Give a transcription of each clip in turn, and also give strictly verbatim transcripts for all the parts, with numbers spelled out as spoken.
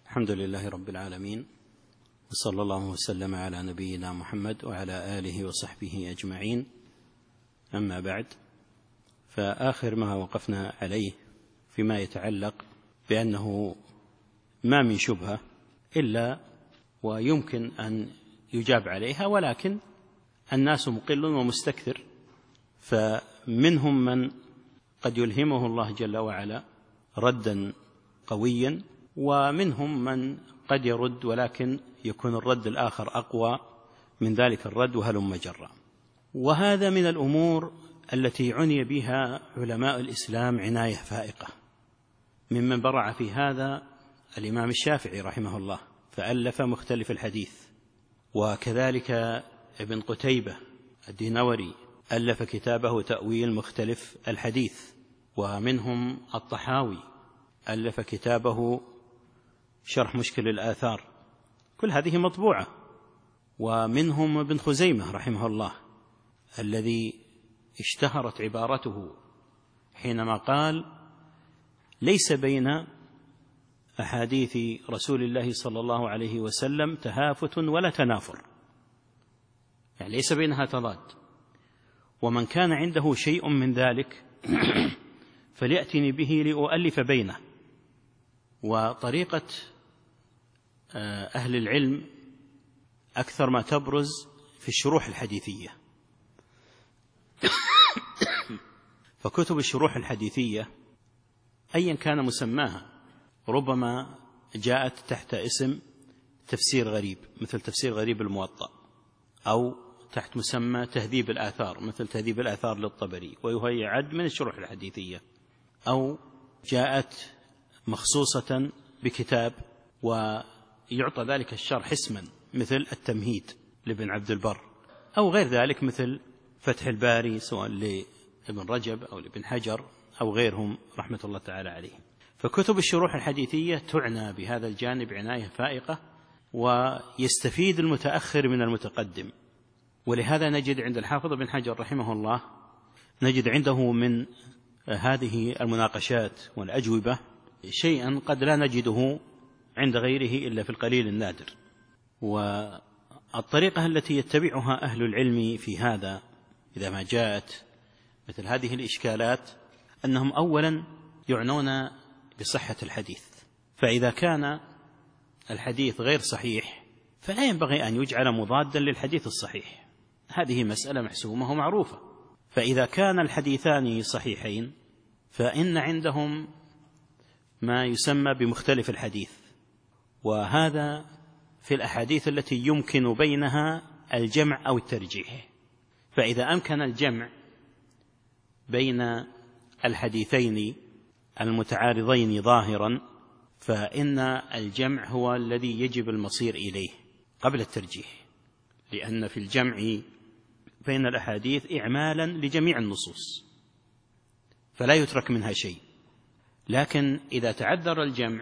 الحمد لله رب العالمين، وصلى الله وسلم على نبينا محمد وعلى آله وصحبه أجمعين. أما بعد، فآخر ما وقفنا عليه فيما يتعلق بأنه ما من شبهة إلا ويمكن أن يجاب عليها، ولكن الناس مقل ومستكثر، فمنهم من قد يلهمه الله جل وعلا ردا قويا، ومنهم من قد يرد ولكن يكون الرد الآخر أقوى من ذلك الرد وهلم جرا. وهذا من الأمور التي عني بها علماء الإسلام عناية فائقة، ممن برع في هذا الإمام الشافعي رحمه الله فألف مختلف الحديث، وكذلك ابن قتيبة الدينوري ألف كتابه تأويل مختلف الحديث، ومنهم الطحاوي ألف كتابه شرح مشكل الآثار، كل هذه مطبوعة. ومنهم ابن خزيمة رحمه الله الذي اشتهرت عبارته حينما قال: ليس بين أحاديث رسول الله صلى الله عليه وسلم تهافت ولا تنافر، يعني ليس بينها تضاد، ومن كان عنده شيء من ذلك فليأتني به لأؤلف بينه. وطريقة أهل العلم أكثر ما تبرز في الشروح الحديثية، فكتب الشروح الحديثية أيا كان مسماها ربما جاءت تحت اسم تفسير غريب مثل تفسير غريب الموطأ، أو تحت مسمى تهذيب الآثار مثل تهذيب الآثار للطبري، وهي عد من الشروح الحديثية، أو جاءت مخصوصة بكتاب ويعطى ذلك الشرح اسما مثل التمهيد لابن عبد البر، أو غير ذلك مثل فتح الباري سواء لابن رجب أو لابن حجر أو غيرهم رحمة الله تعالى عليهم. فكتب الشروح الحديثية تعنى بهذا الجانب عناية فائقة، ويستفيد المتأخر من المتقدم. ولهذا نجد عند الحافظ بن حجر رحمه الله نجد عنده من هذه المناقشات والأجوبة شيئا قد لا نجده عند غيره إلا في القليل النادر. والطريقة التي يتبعها أهل العلم في هذا إذا ما جاءت مثل هذه الإشكالات أنهم أولا يعنون بصحة الحديث، فإذا كان الحديث غير صحيح فلا ينبغي أن يجعل مضادا للحديث الصحيح، هذه مسألة محسومة ومعروفة. فإذا كان الحديثان صحيحين فإن عندهم ما يسمى بمختلف الحديث، وهذا في الأحاديث التي يمكن بينها الجمع أو الترجيح. فإذا أمكن الجمع بين الحديثين المتعارضين ظاهرا فإن الجمع هو الذي يجب المصير إليه قبل الترجيح، لأن في الجمع بين الأحاديث إعمالا لجميع النصوص فلا يترك منها شيء. لكن إذا تعذر الجمع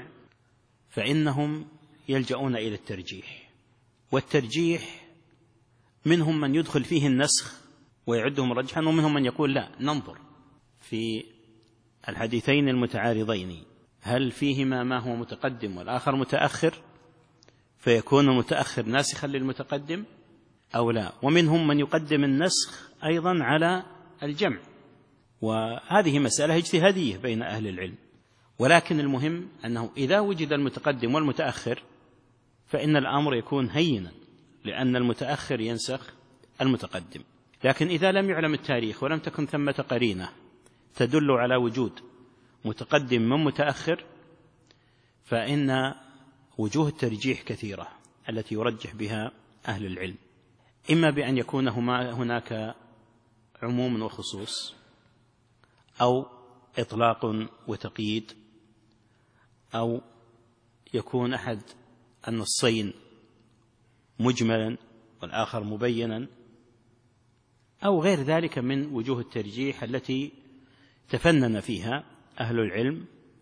فإنهم يلجؤون إلى الترجيح، والترجيح منهم من يدخل فيه النسخ ويعدهم رجحا، ومنهم من يقول لا، ننظر في الحديثين المتعارضين هل فيهما ما هو متقدم والآخر متأخر فيكون المتأخر ناسخا للمتقدم أو لا. ومنهم من يقدم النسخ أيضا على الجمع، وهذه مسألة اجتهادية بين أهل العلم. ولكن المهم أنه إذا وجد المتقدم والمتأخر فإن الأمر يكون هينا، لأن المتأخر ينسخ المتقدم. لكن إذا لم يعلم التاريخ ولم تكن ثمة قرينة تدل على وجود متقدم من متأخر فإن وجوه الترجيح كثيرة التي يرجح بها أهل العلم، إما بأن يكون هناك عموم وخصوص، أو إطلاق وتقييد، أو يكون أحد النصين مجملا والآخر مبينا، أو غير ذلك من وجوه الترجيح التي تفنن فيها أهل العلم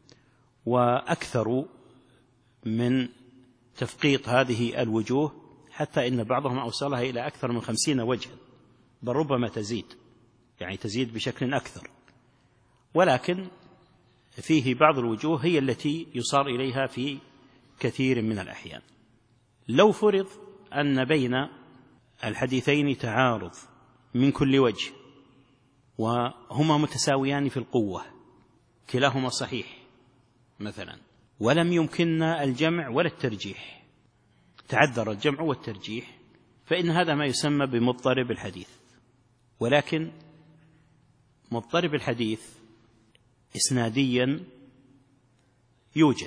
وأكثر من تفقيط هذه الوجوه، حتى إن بعضهم أوصلها إلى أكثر من خمسين وجها، بل ربما تزيد، يعني تزيد بشكل أكثر. ولكن فيه بعض الوجوه هي التي يصار إليها في كثير من الأحيان. لو فرض أن بين الحديثين تعارض من كل وجه وهما متساويان في القوة، كلاهما صحيح مثلا، ولم يمكننا الجمع ولا الترجيح، تعذر الجمع والترجيح، فإن هذا ما يسمى بمضطرب الحديث. ولكن مضطرب الحديث إسناديا يوجد،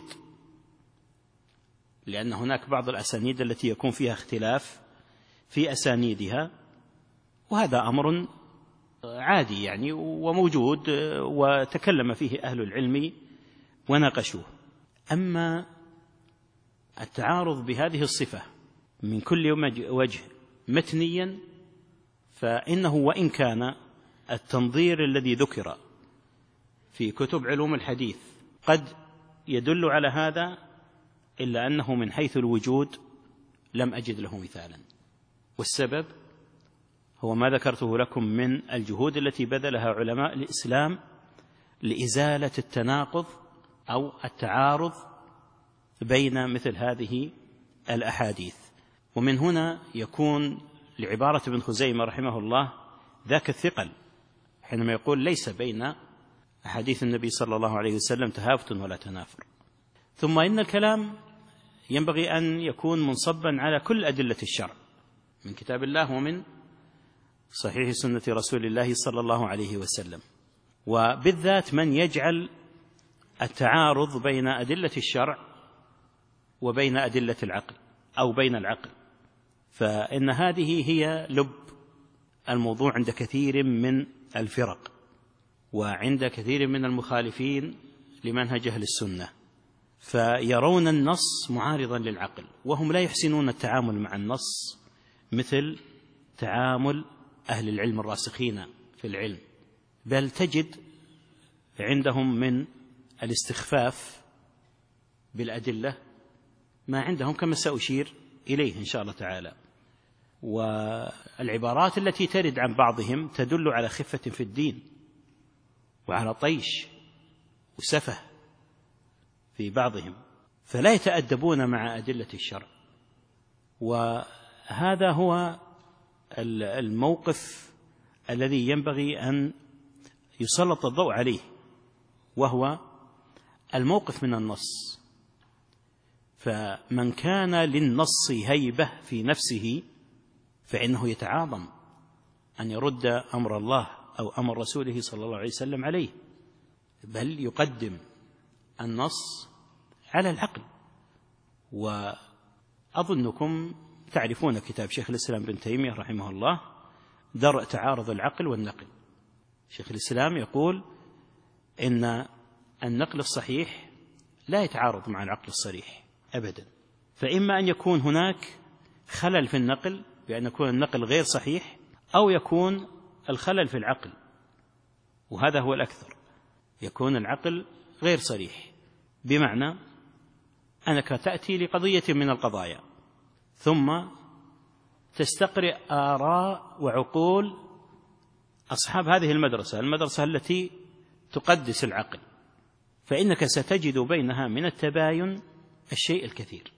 لأن هناك بعض الأسانيد التي يكون فيها اختلاف في أسانيدها، وهذا أمر عادي يعني وموجود وتكلم فيه أهل العلم وناقشوه. أما التعارض بهذه الصفة من كل وجه متنيا، فإنه وإن كان التنظير الذي ذكر في كتب علوم الحديث قد يدل على هذا، إلا أنه من حيث الوجود لم أجد له مثالا. والسبب هو ما ذكرته لكم من الجهود التي بذلها علماء الإسلام لإزالة التناقض أو التعارض بين مثل هذه الأحاديث. ومن هنا يكون لعبارة ابن خزيمة رحمه الله ذاك الثقل حينما يقول ليس بين أحاديث النبي صلى الله عليه وسلم تهافت ولا تنافر. ثم إن الكلام ينبغي أن يكون منصبا على كل أدلة الشرع من كتاب الله ومن صحيح سنة رسول الله صلى الله عليه وسلم، وبالذات من يجعل التعارض بين أدلة الشرع وبين أدلة العقل أو بين العقل، فإن هذه هي لب الموضوع عند كثير من الفرق وعند كثير من المخالفين لمنهج أهل السنة، فيرون النص معارضا للعقل، وهم لا يحسنون التعامل مع النص مثل تعامل أهل العلم الراسخين في العلم، بل تجد عندهم من الاستخفاف بالأدلة ما عندهم كما سأشير إليه إن شاء الله تعالى. والعبارات التي ترد عن بعضهم تدل على خفة في الدين وعلى طيش وسفه في بعضهم، فلا يتأدبون مع أدلة الشرع. وهذا هو الموقف الذي ينبغي أن يسلط الضوء عليه، وهو الموقف من النص. فمن كان للنص هيبة في نفسه فإنه يتعاظم أن يرد أمر الله أو أمر رسوله صلى الله عليه وسلم عليه، بل يقدم النص على العقل. وأظنكم تعرفون كتاب شيخ الإسلام ابن تيمية رحمه الله درء تعارض العقل والنقل. شيخ الإسلام يقول إن النقل الصحيح لا يتعارض مع العقل الصريح أبدا، فإما أن يكون هناك خلل في النقل بأن يكون النقل غير صحيح، أو يكون الخلل في العقل، وهذا هو الأكثر، يكون العقل غير صريح، بمعنى أنك تأتي لقضية من القضايا ثم تستقرئ آراء وعقول أصحاب هذه المدرسة المدرسة التي تقدس العقل، فإنك ستجد بينها من التباين الشيء الكثير.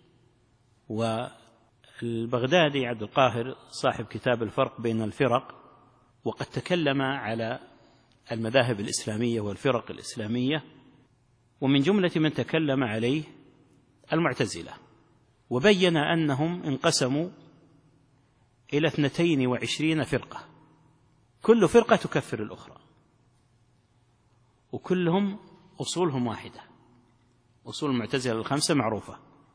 والبغدادي عبد القاهر صاحب كتاب الفرق بين الفرق، وقد تكلم على المذاهب الإسلامية والفرق الإسلامية، ومن جملة من تكلم عليه المعتزلة، وبين أنهم انقسموا إلى اثنتين وعشرين فرقة، كل فرقة تكفر الأخرى، وكلهم أصولهم واحدة، أصول المعتزلة الخمسة معروفة،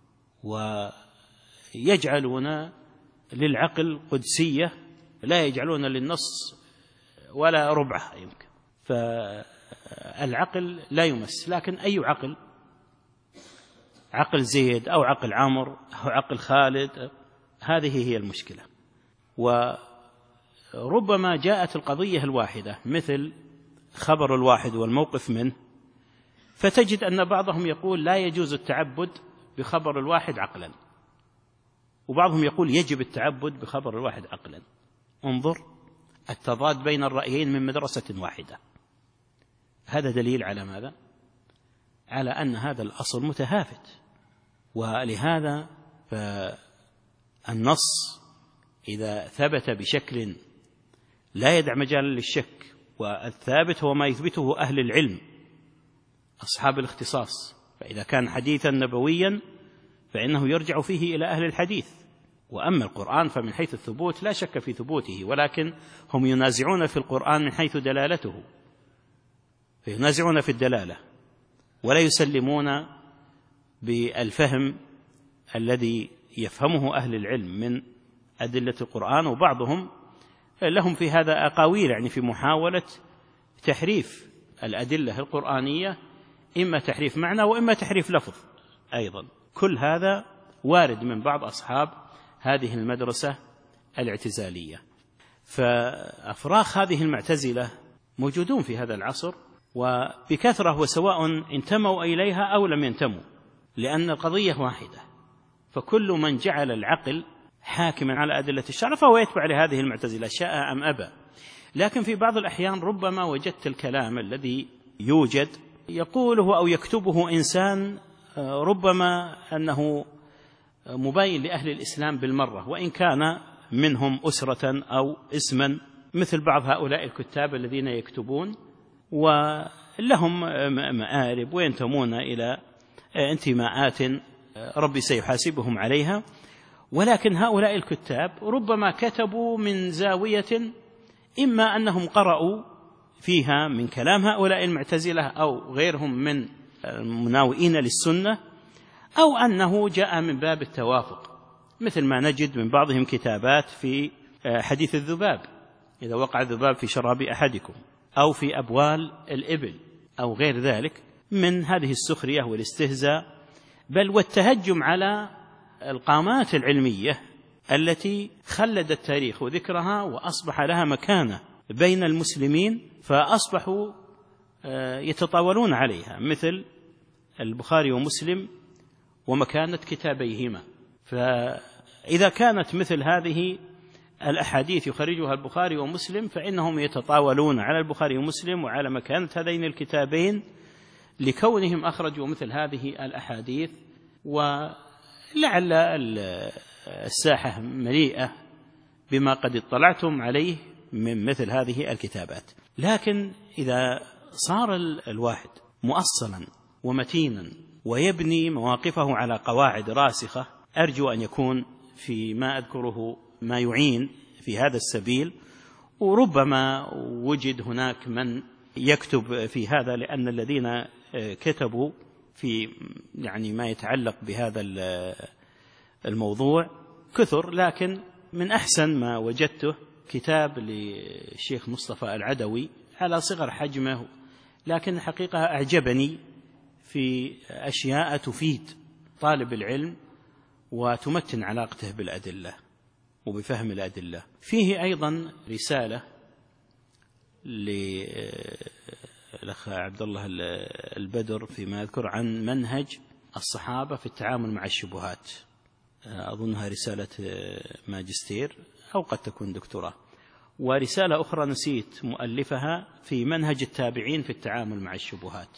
ويجعلون للعقل قدسية لا يجعلون للنص ولا ربعها يمكن، فالعقل لا يمس. لكن أي عقل، عقل زيد أو عقل عمرو أو عقل خالد، هذه هي المشكلة. وربما جاءت القضية الواحدة مثل خبر الواحد والموقف منه، فتجد أن بعضهم يقول لا يجوز التعبد بخبر الواحد عقلا، وبعضهم يقول يجب التعبد بخبر الواحد عقلا. انظر التضاد بين الرأيين من مدرسة واحدة. هذا دليل على ماذا؟ على أن هذا الأصل متهافت ولهذا فالنص إذا ثبت بشكل لا يدع مجالا للشك، والثابت هو ما يثبته أهل العلم أصحاب الاختصاص، فإذا كان حديثا نبويا فإنه يرجع فيه إلى أهل الحديث. وأما القرآن فمن حيث الثبوت لا شك في ثبوته، ولكن هم ينازعون في القرآن من حيث دلالته، فينازعون في الدلالة ولا يسلمون بالفهم الذي يفهمه أهل العلم من أدلة القرآن. وبعضهم لهم في هذا أقاويل، يعني في محاولة تحريف الأدلة القرآنية، إما تحريف معنى وإما تحريف لفظ أيضا. كل هذا وارد من بعض أصحاب هذه المدرسة الاعتزالية. فأفراخ هذه المعتزلة موجودون في هذا العصر وبكثرة، وسواء انتموا إليها أو لم ينتموا، لأن القضية واحدة، فكل من جعل العقل حاكما على أدلة الشرع فهو يتبع لهذه المعتزلة شاء أم أبى. لكن في بعض الأحيان ربما وجدت الكلام الذي يوجد يقوله أو يكتبه إنسان ربما أنه مباين لأهل الإسلام بالمرة، وإن كان منهم أسرة أو اسما، مثل بعض هؤلاء الكتاب الذين يكتبون ولهم مآرب وينتمون إلى انتماءات ربي سيحاسبهم عليها. ولكن هؤلاء الكتاب ربما كتبوا من زاوية إما أنهم قرأوا فيها من كلام هؤلاء المعتزلة أو غيرهم من المناوئين للسنة، أو أنه جاء من باب التوافق، مثل ما نجد من بعضهم كتابات في حديث الذباب، إذا وقع الذباب في شراب أحدكم، أو في أبوال الإبل، أو غير ذلك من هذه السخرية والاستهزاء، بل والتهجم على القامات العلمية التي خلد التاريخ وذكرها وأصبح لها مكانة بين المسلمين، فأصبحوا يتطاولون عليها، مثل البخاري ومسلم ومكانة كتابيهما. فإذا كانت مثل هذه الأحاديث يخرجها البخاري ومسلم فإنهم يتطاولون على البخاري ومسلم وعلى مكانة هذين الكتابين لكونهم أخرجوا مثل هذه الأحاديث، ولعل الساحة مليئة بما قد اطلعتم عليه من مثل هذه الكتابات. لكن إذا صار الواحد مؤصلا ومتينا ويبني مواقفه على قواعد راسخة، أرجو أن يكون فيما أذكره ما يعين في هذا السبيل. وربما وجد هناك من يكتب في هذا، لأن الذين كتبوا في يعني ما يتعلق بهذا الموضوع كثر، لكن من أحسن ما وجدته كتاب للشيخ مصطفى العدوي على صغر حجمه، لكن حقيقة أعجبني في أشياء تفيد طالب العلم وتمتن علاقته بالأدلة وبفهم الأدلة. فيه أيضا رسالة للأخ عبد الله البدر فيما أذكر عن منهج الصحابة في التعامل مع الشبهات، أظنها رسالة ماجستير أو قد تكون دكتوراه. ورسالة أخرى نسيت مؤلفها في منهج التابعين في التعامل مع الشبهات.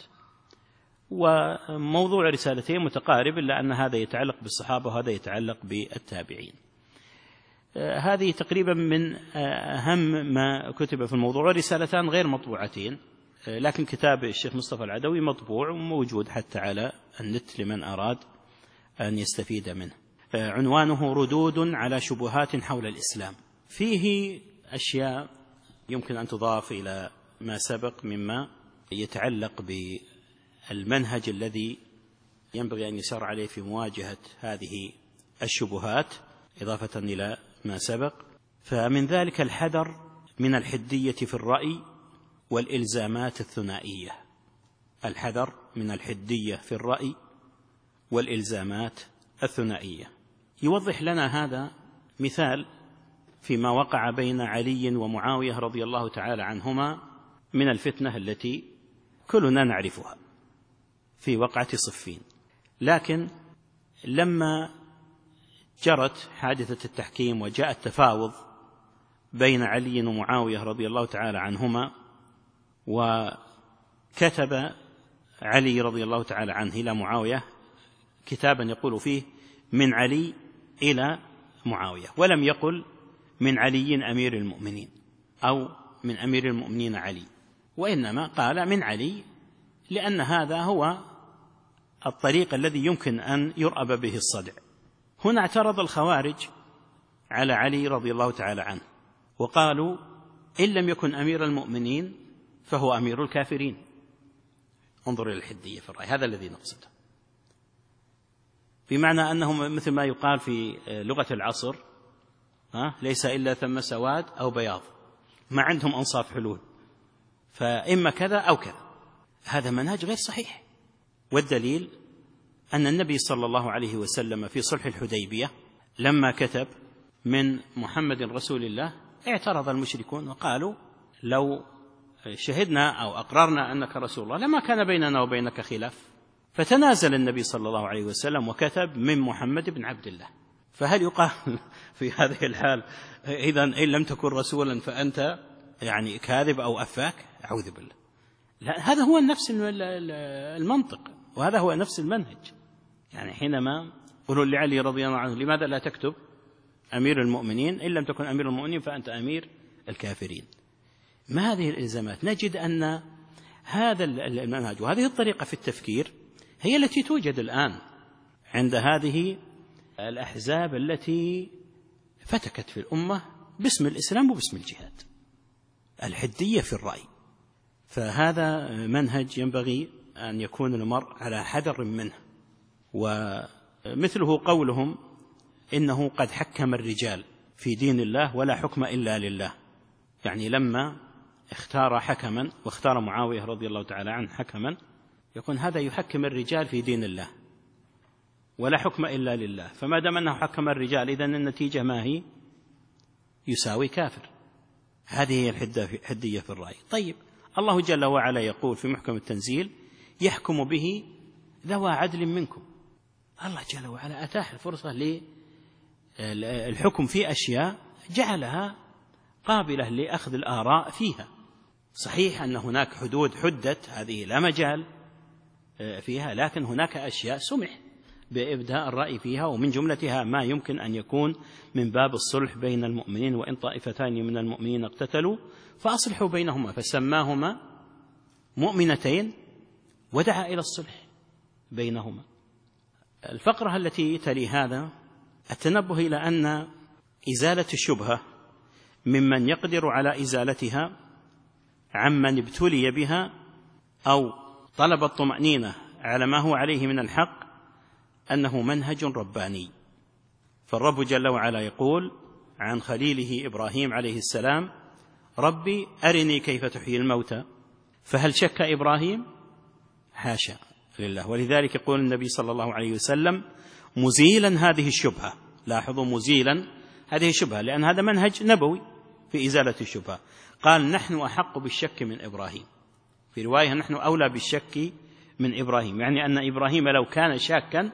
وموضوع رسالتين متقارب، إلا أن هذا يتعلق بالصحابة وهذا يتعلق بالتابعين. هذه تقريبا من أهم ما كتب في الموضوع. رسالتان غير مطبوعتين، لكن كتاب الشيخ مصطفى العدوي مطبوع وموجود حتى على النت لمن أراد أن يستفيد منه. عنوانه ردود على شبهات حول الإسلام. فيه أشياء يمكن أن تضاف إلى ما سبق مما يتعلق بالمنهج الذي ينبغي أن يسار عليه في مواجهة هذه الشبهات، إضافة إلى ما سبق. فمن ذلك الحذر من الحدية في الرأي والإلزامات الثنائية. الحذر من الحدية في الرأي والإلزامات الثنائية. يوضح لنا هذا مثال فيما وقع بين علي ومعاوية رضي الله تعالى عنهما من الفتنة التي كلنا نعرفها في وقعة صفين. لكن لما جرت حادثة التحكيم وجاء التفاوض بين علي ومعاوية رضي الله تعالى عنهما، وكتب علي رضي الله تعالى عنه إلى معاوية كتابا يقول فيه من علي إلى معاوية، ولم يقل من علي أمير المؤمنين أو من أمير المؤمنين علي، وإنما قال من علي، لأن هذا هو الطريق الذي يمكن أن يرأب به الصدع. هنا اعترض الخوارج على علي رضي الله تعالى عنه وقالوا إن لم يكن أمير المؤمنين فهو أمير الكافرين. انظر إلى الحدية في الرأي، هذا الذي نقصده، بمعنى أنهم مثل ما يقال في لغة العصر ليس إلا ثم سواد أو بياض، ما عندهم أنصاف حلول، فإما كذا أو كذا. هذا منهج غير صحيح. والدليل أن النبي صلى الله عليه وسلم في صلح الحديبية لما كتب من محمد رسول الله اعترض المشركون وقالوا لو شهدنا أو أقررنا أنك رسول الله لما كان بيننا وبينك خلاف، فتنازل النبي صلى الله عليه وسلم وكتب من محمد بن عبد الله. فهل يقال في هذه الحال إذن إن لم تكن رسولا فأنت يعني كاذب أو أفاك؟ أعوذ بالله. لا، هذا هو نفس المنطق وهذا هو نفس المنهج. يعني حينما قلوا لعلي رضي الله عنه لماذا لا تكتب أمير المؤمنين، إن لم تكن أمير المؤمنين فأنت أمير الكافرين. ما هذه الإلزامات؟ نجد أن هذا المنهج وهذه الطريقة في التفكير هي التي توجد الآن عند هذه الأحزاب التي فتكت في الأمة باسم الإسلام وباسم الجهاد، الحدية في الرأي. فهذا منهج ينبغي أن يكون المرء على حذر منه. ومثله قولهم إنه قد حكم الرجال في دين الله ولا حكم إلا لله، يعني لما اختار حكما واختار معاوية رضي الله تعالى عنه حكما يكون هذا يحكم الرجال في دين الله ولا حكم إلا لله، فما دام أنه حكم الرجال إذن النتيجة ما هي؟ يساوي كافر. هذه هي الحدية في الرأي. طيب، الله جل وعلا يقول في محكم التنزيل يحكم به ذوى عدل منكم. الله جل وعلا أتاح الفرصة للحكم في أشياء جعلها قابلة لأخذ الآراء فيها. صحيح أن هناك حدود حدت، هذه لا مجال فيها، لكن هناك أشياء سمح بإبداء الرأي فيها، ومن جملتها ما يمكن أن يكون من باب الصلح بين المؤمنين، وإن طائفتان من المؤمنين اقتتلوا فأصلحوا بينهما، فسماهما مؤمنتين ودعا إلى الصلح بينهما. الفقرة التي تلي هذا التنبه إلى أن إزالة الشبهة ممن يقدر على إزالتها عمن ابتلي بها أو طلب الطمأنينة على ما هو عليه من الحق أنه منهج رباني. فالرب جل وعلا يقول عن خليله إبراهيم عليه السلام ربي أرني كيف تحيي الموتى، فهل شك إبراهيم؟ حاشا لله. ولذلك يقول النبي صلى الله عليه وسلم مزيلا هذه الشبهة، لاحظوا مزيلا هذه الشبهة، لأن هذا منهج نبوي في إزالة الشبهة. قال نحن أحق بالشك من إبراهيم، في رواية نحن أولى بالشك من إبراهيم، يعني أن إبراهيم لو كان شاكا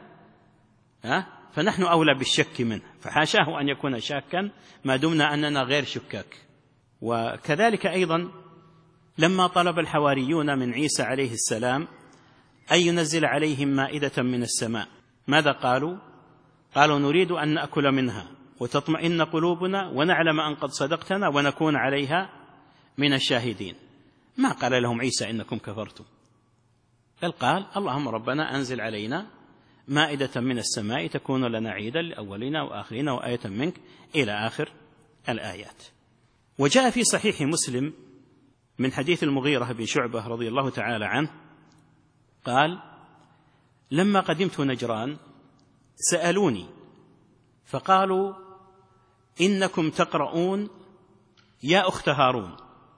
فنحن أولى بالشك منه، فحاشاه أن يكون شاكا ما دمنا أننا غير شكاك. وكذلك أيضا لما طلب الحواريون من عيسى عليه السلام أن ينزل عليهم مائدة من السماء، ماذا قالوا؟ قالوا نريد أن نأكل منها وتطمئن قلوبنا ونعلم أن قد صدقتنا ونكون عليها من الشاهدين. ما قال لهم عيسى إنكم كفرتم، بل قال اللهم ربنا أنزل علينا مائدة من السماء تكون لنا عيدا لأولنا وآخرين وآية منك إلى آخر الآيات. وجاء في صحيح مسلم من حديث المغيرة بن شعبة رضي الله تعالى عنه قال لما قدمت نجران سألوني فقالوا إنكم تقرؤون يا أخت هارون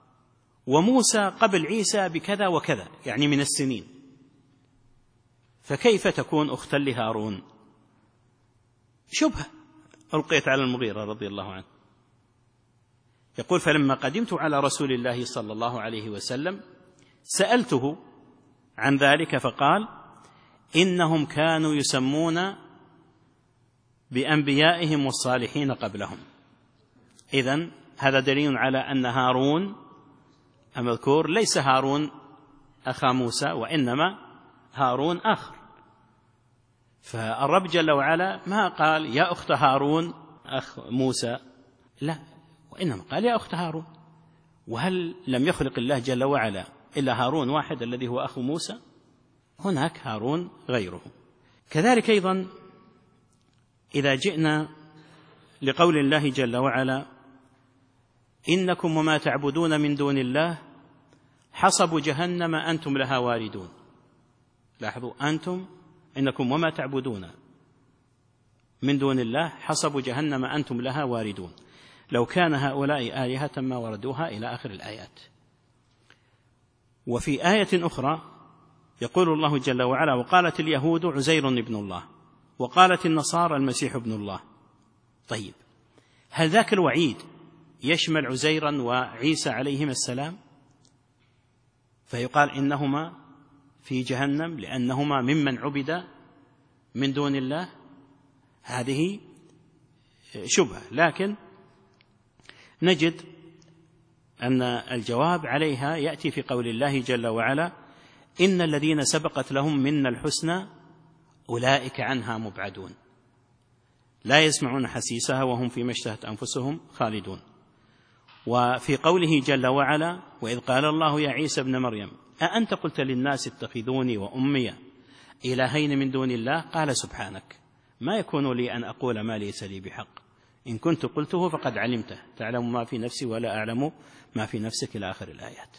وموسى قبل عيسى بكذا وكذا، يعني من السنين، فكيف تكون أختا لهارون؟ شبهة ألقيت على المغيرة رضي الله عنه. يقول فلما قدمت على رسول الله صلى الله عليه وسلم سألته عن ذلك فقال إنهم كانوا يسمون بأنبيائهم والصالحين قبلهم. إذن هذا دليل على أن هارون المذكور ليس هارون أخا موسى، وإنما هارون آخر. فالرب جل وعلا ما قال يا أخت هارون أخ موسى، لا، وإنما قال يا أخت هارون. وهل لم يخلق الله جل وعلا إلا هارون واحد الذي هو أخو موسى؟ هناك هارون غيره. كذلك أيضا إذا جئنا لقول الله جل وعلا إنكم وما تعبدون من دون الله حصب جهنم أنتم لها واردون. لاحظوا، أنتم إنكم وما تعبدون من دون الله حصب جهنم أنتم لها واردون. لو كان هؤلاء آلهة ما وردوها إلى آخر الآيات. وفي آية أخرى يقول الله جل وعلا وقالت اليهود عزير ابن الله وقالت النصارى المسيح ابن الله. طيب، هل ذاك الوعيد يشمل عزيرا وعيسى عليهما السلام؟ فيقال إنهما في جهنم لأنهما ممن عبد من دون الله؟ هذه شبهة، لكن نجد أن الجواب عليها يأتي في قول الله جل وعلا إن الذين سبقت لهم منا الحسنى أولئك عنها مبعدون لا يسمعون حسيسها وهم فيما اشتهت أنفسهم خالدون. وفي قوله جل وعلا وإذ قال الله يا عيسى ابن مريم أأنت قلت للناس اتخذوني وأمي إلهين من دون الله قال سبحانك ما يكون لي أن أقول ما ليس لي بحق إن كنت قلته فقد علمته تعلم ما في نفسي ولا أعلم ما في نفسك إلى آخر الآيات.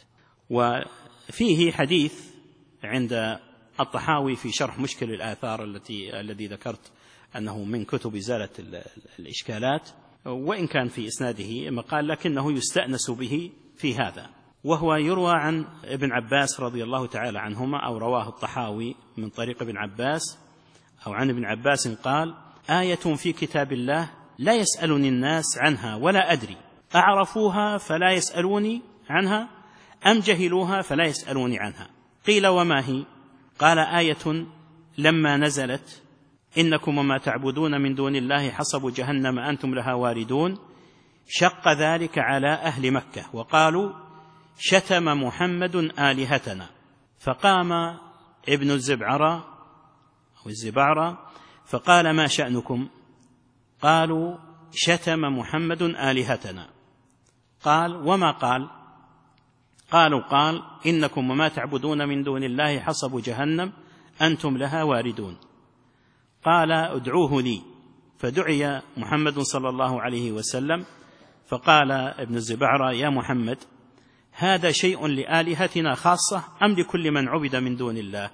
وفيه حديث عند الطحاوي في شرح مشكل الآثار التي الذي ذكرت أنه من كتب إزالة الإشكالات، وإن كان في إسناده مقال لكنه يستأنس به في هذا، وهو يروى عن ابن عباس رضي الله تعالى عنهما أو رواه الطحاوي من طريق ابن عباس أو عن ابن عباس قال آية في كتاب الله لا يسألني الناس عنها ولا أدري أعرفوها فلا يسألوني عنها أم جهلوها فلا يسألوني عنها. قيل وما هي؟ قال آية لما نزلت إنكم وما تعبدون من دون الله حصب جهنم أنتم لها واردون شق ذلك على أهل مكة وقالوا شتم محمد آلهتنا. فقام ابن الزبعرة أو الزبعرة فقال ما شأنكم؟ قالوا شتم محمد آلهتنا. قال وما قال؟ قالوا قال إنكم وما تعبدون من دون الله حصب جهنم أنتم لها واردون. قال ادعوه لي، فدعي محمد صلى الله عليه وسلم فقال ابن الزبعرة يا محمد هذا شيء لآلهتنا خاصة أم لكل من عبد من دون الله؟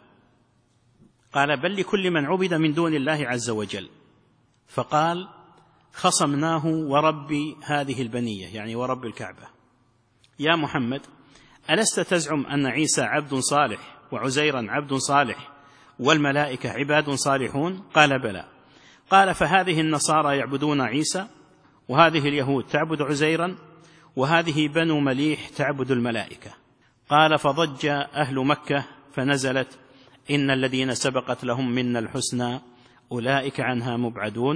قال بل لكل من عبد من دون الله عز وجل. فقال خصمناه ورب هذه البنية يعني ورب الكعبة. يا محمد ألست تزعم أن عيسى عبد صالح وعزيرا عبد صالح والملائكة عباد صالحون؟ قال بلى. قال فهذه النصارى يعبدون عيسى وهذه اليهود تعبد عزيرا وهذه بنو مليح تعبد الملائكة. قال فضج أهل مكة فنزلت إن الذين سبقت لهم منا الحسنى أولئك عنها مبعدون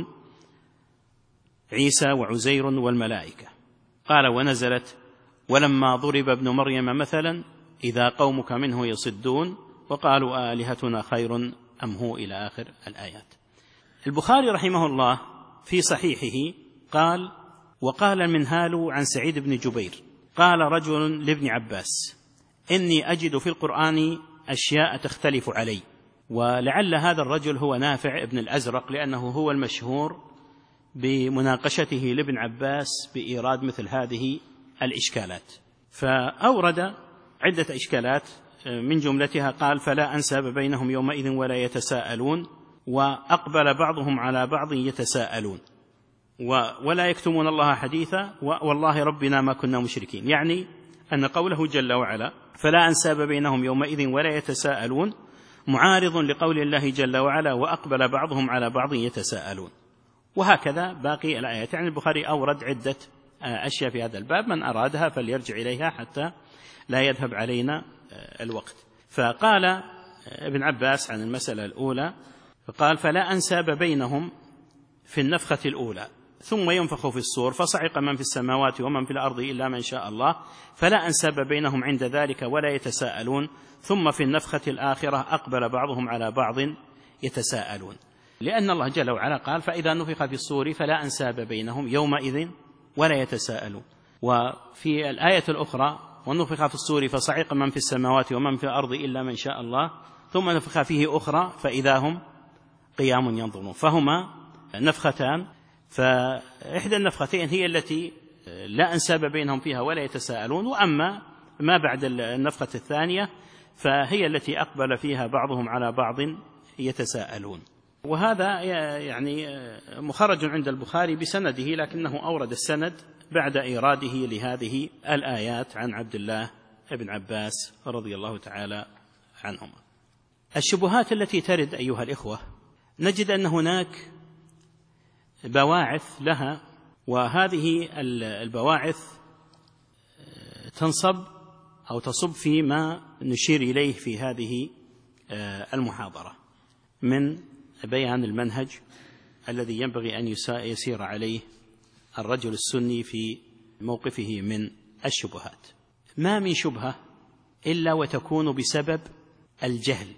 عيسى وعزير والملائكة. قال ونزلت ولما ضرب ابن مريم مثلا إذا قومك منه يصدون وقالوا آلهتنا خير أم هو إلى آخر الآيات. البخاري رحمه الله في صحيحه قال وقال المنهال عن سعيد بن جبير قال رجل لابن عباس إني أجد في القرآن أشياء تختلف علي. ولعل هذا الرجل هو نافع ابن الأزرق لأنه هو المشهور بمناقشته لابن عباس بإيراد مثل هذه الإشكالات. فأورد عدة إشكالات من جملتها قال فلا أنساب بينهم يومئذ ولا يتساءلون وأقبل بعضهم على بعض يتساءلون ولا يكتمون الله حديثا والله ربنا ما كنا مشركين. يعني أن قوله جل وعلا فلا أنساب بينهم يومئذ ولا يتساءلون معارض لقول الله جل وعلا وأقبل بعضهم على بعض يتساءلون. وهكذا باقي الآيات. يعني البخاري أورد عدة أشياء في هذا الباب، من أرادها فليرجع إليها حتى لا يذهب علينا الوقت. فقال ابن عباس عن المسألة الأولى فقال فلا أنساب بينهم في النفخة الأولى ثم ينفخ في الصور فصعق من في السماوات ومن في الأرض إلا من شاء الله فلا أنساب بينهم عند ذلك ولا يتساءلون ثم في النفخة الآخرة أقبل بعضهم على بعض يتساءلون. لأن الله جل وعلا قال فإذا نفخ في الصور فلا أنساب بينهم يومئذ ولا يتساءلون. وفي الآية الأخرى ونفخ في الصور فصعق من في السماوات ومن في الأرض إلا من شاء الله ثم نفخ فيه أخرى فإذا هم قيام ينظرون. فهما نفختان، فإحدى النفختين هي التي لا أنساب بينهم فيها ولا يتساءلون، وأما ما بعد النفخة الثانية فهي التي أقبل فيها بعضهم على بعض يتساءلون. وهذا يعني مخرج عند البخاري بسنده، لكنه أورد السند بعد إيراده لهذه الآيات عن عبد الله بن عباس رضي الله تعالى عنهما. الشبهات التي ترد أيها الإخوة نجد أن هناك بواعث لها، وهذه البواعث تنصب أو تصب فيما نشير إليه في هذه المحاضرة من بيان المنهج الذي ينبغي أن يسير عليه الرجل السني في موقفه من الشبهات. ما من شبهة إلا وتكون بسبب الجهل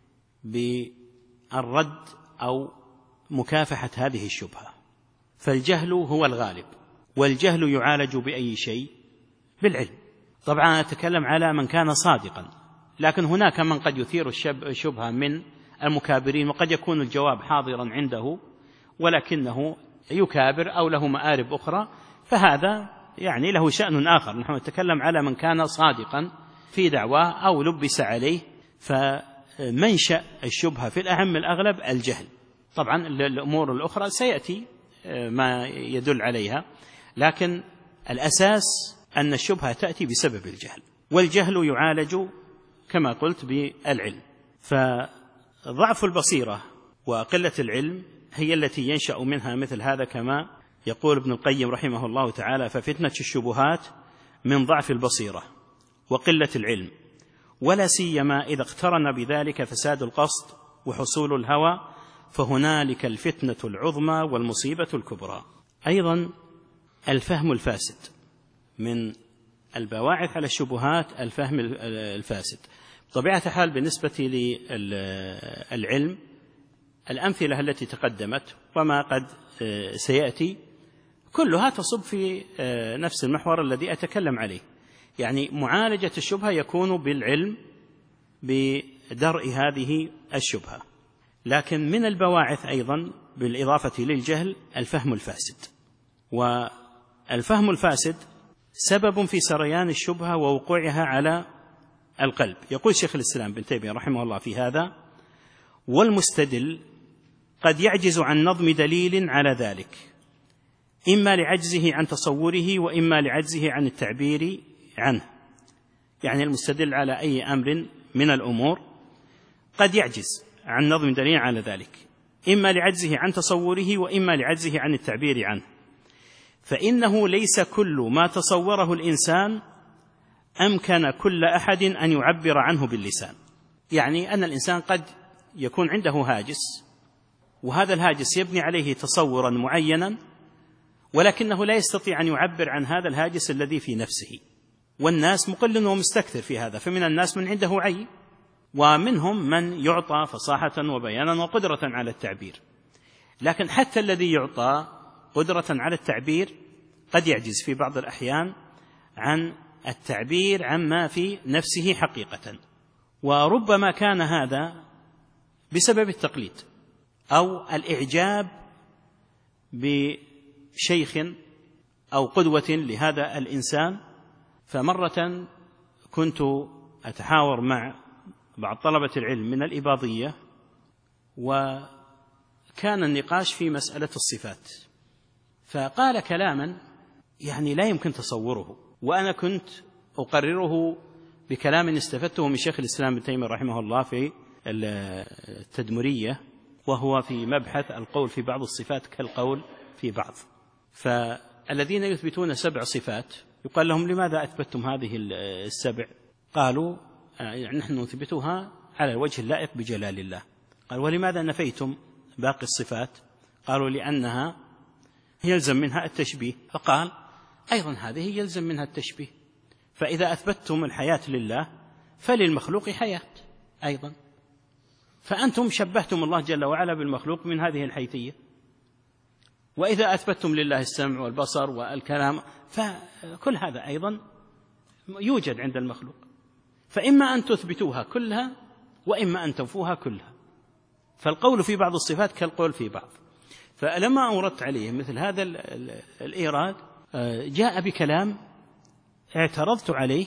بالرد أو مكافحة هذه الشبهة، فالجهل هو الغالب، والجهل يعالج بأي شيء؟ بالعلم. طبعا أتكلم على من كان صادقا، لكن هناك من قد يثير الشبهة من المكابرين، وقد يكون الجواب حاضرا عنده ولكنه يكابر أو له مآرب أخرى، فهذا يعني له شأن آخر. نحن نتكلم على من كان صادقا في دعواه أو لبس عليه، فمنشأ الشبهة في الأهم الأغلب الجهل. طبعا الأمور الأخرى سيأتي ما يدل عليها، لكن الأساس أن الشبهة تأتي بسبب الجهل، والجهل يعالج كما قلت بالعلم. فضعف البصيرة وقلة العلم هي التي ينشأ منها مثل هذا، كما يقول ابن القيم رحمه الله تعالى: ففتنة الشبهات من ضعف البصيرة وقلة العلم، ولا سيما إذا اقترن بذلك فساد القصد وحصول الهوى، فهنالك الفتنة العظمى والمصيبة الكبرى. أيضا الفهم الفاسد من البواعث على الشبهات، الفهم الفاسد. بطبيعة الحال بالنسبة للعلم الأمثلة التي تقدمت وما قد سيأتي كلها تصب في نفس المحور الذي أتكلم عليه، يعني معالجة الشبهة يكون بالعلم بدرء هذه الشبهة. لكن من البواعث أيضا بالإضافة للجهل الفهم الفاسد، والفهم الفاسد سبب في سريان الشبهة ووقوعها على القلب. يقول شيخ الإسلام ابن تيمية رحمه الله في هذا: والمستدل قد يعجز عن نظم دليل على ذلك، إما لعجزه عن تصوره وإما لعجزه عن التعبير عنه. يعني المستدل على أي أمر من الأمور قد يعجز عن نظم دليل على ذلك، إما لعجزه عن تصوره وإما لعجزه عن التعبير عنه، فإنه ليس كل ما تصوره الإنسان أمكن كل أحد أن يعبر عنه باللسان. يعني أن الإنسان قد يكون عنده هاجس، وهذا الهاجس يبني عليه تصورا معينا، ولكنه لا يستطيع أن يعبر عن هذا الهاجس الذي في نفسه. والناس مقل ومستكثر في هذا، فمن الناس من عنده عي، ومنهم من يعطى فصاحة وبيانا وقدرة على التعبير. لكن حتى الذي يعطى قدرة على التعبير قد يعجز في بعض الأحيان عن التعبير عما في نفسه حقيقة، وربما كان هذا بسبب التقليد أو الإعجاب بشيخ أو قدوة لهذا الإنسان. فمرة كنت أتحاور مع بعض طلبة العلم من الإباضية، وكان النقاش في مسألة الصفات، فقال كلاما يعني لا يمكن تصوره، وأنا كنت أقرره بكلام استفدته من شيخ الإسلام ابن تيمية رحمه الله في التدمرية، وهو في مبحث القول في بعض الصفات كالقول في بعض. فالذين يثبتون سبع صفات يقال لهم: لماذا أثبتتم هذه السبع؟ قالوا: يعني نحن نثبتها على الوجه اللائق بجلال الله. قال: ولماذا نفيتم باقي الصفات؟ قالوا: لأنها يلزم منها التشبيه. فقال: أيضا هذه يلزم منها التشبيه، فإذا أثبتتم الحياة لله فللمخلوق حياة أيضا. فأنتم شبهتم الله جل وعلا بالمخلوق من هذه الحيثية. وإذا أثبتتم لله السمع والبصر والكلام فكل هذا أيضا يوجد عند المخلوق، فإما أن تثبتوها كلها وإما أن تنفوها كلها، فالقول في بعض الصفات كالقول في بعض. فلما أوردت عليه مثل هذا الإيراد جاء بكلام اعترضت عليه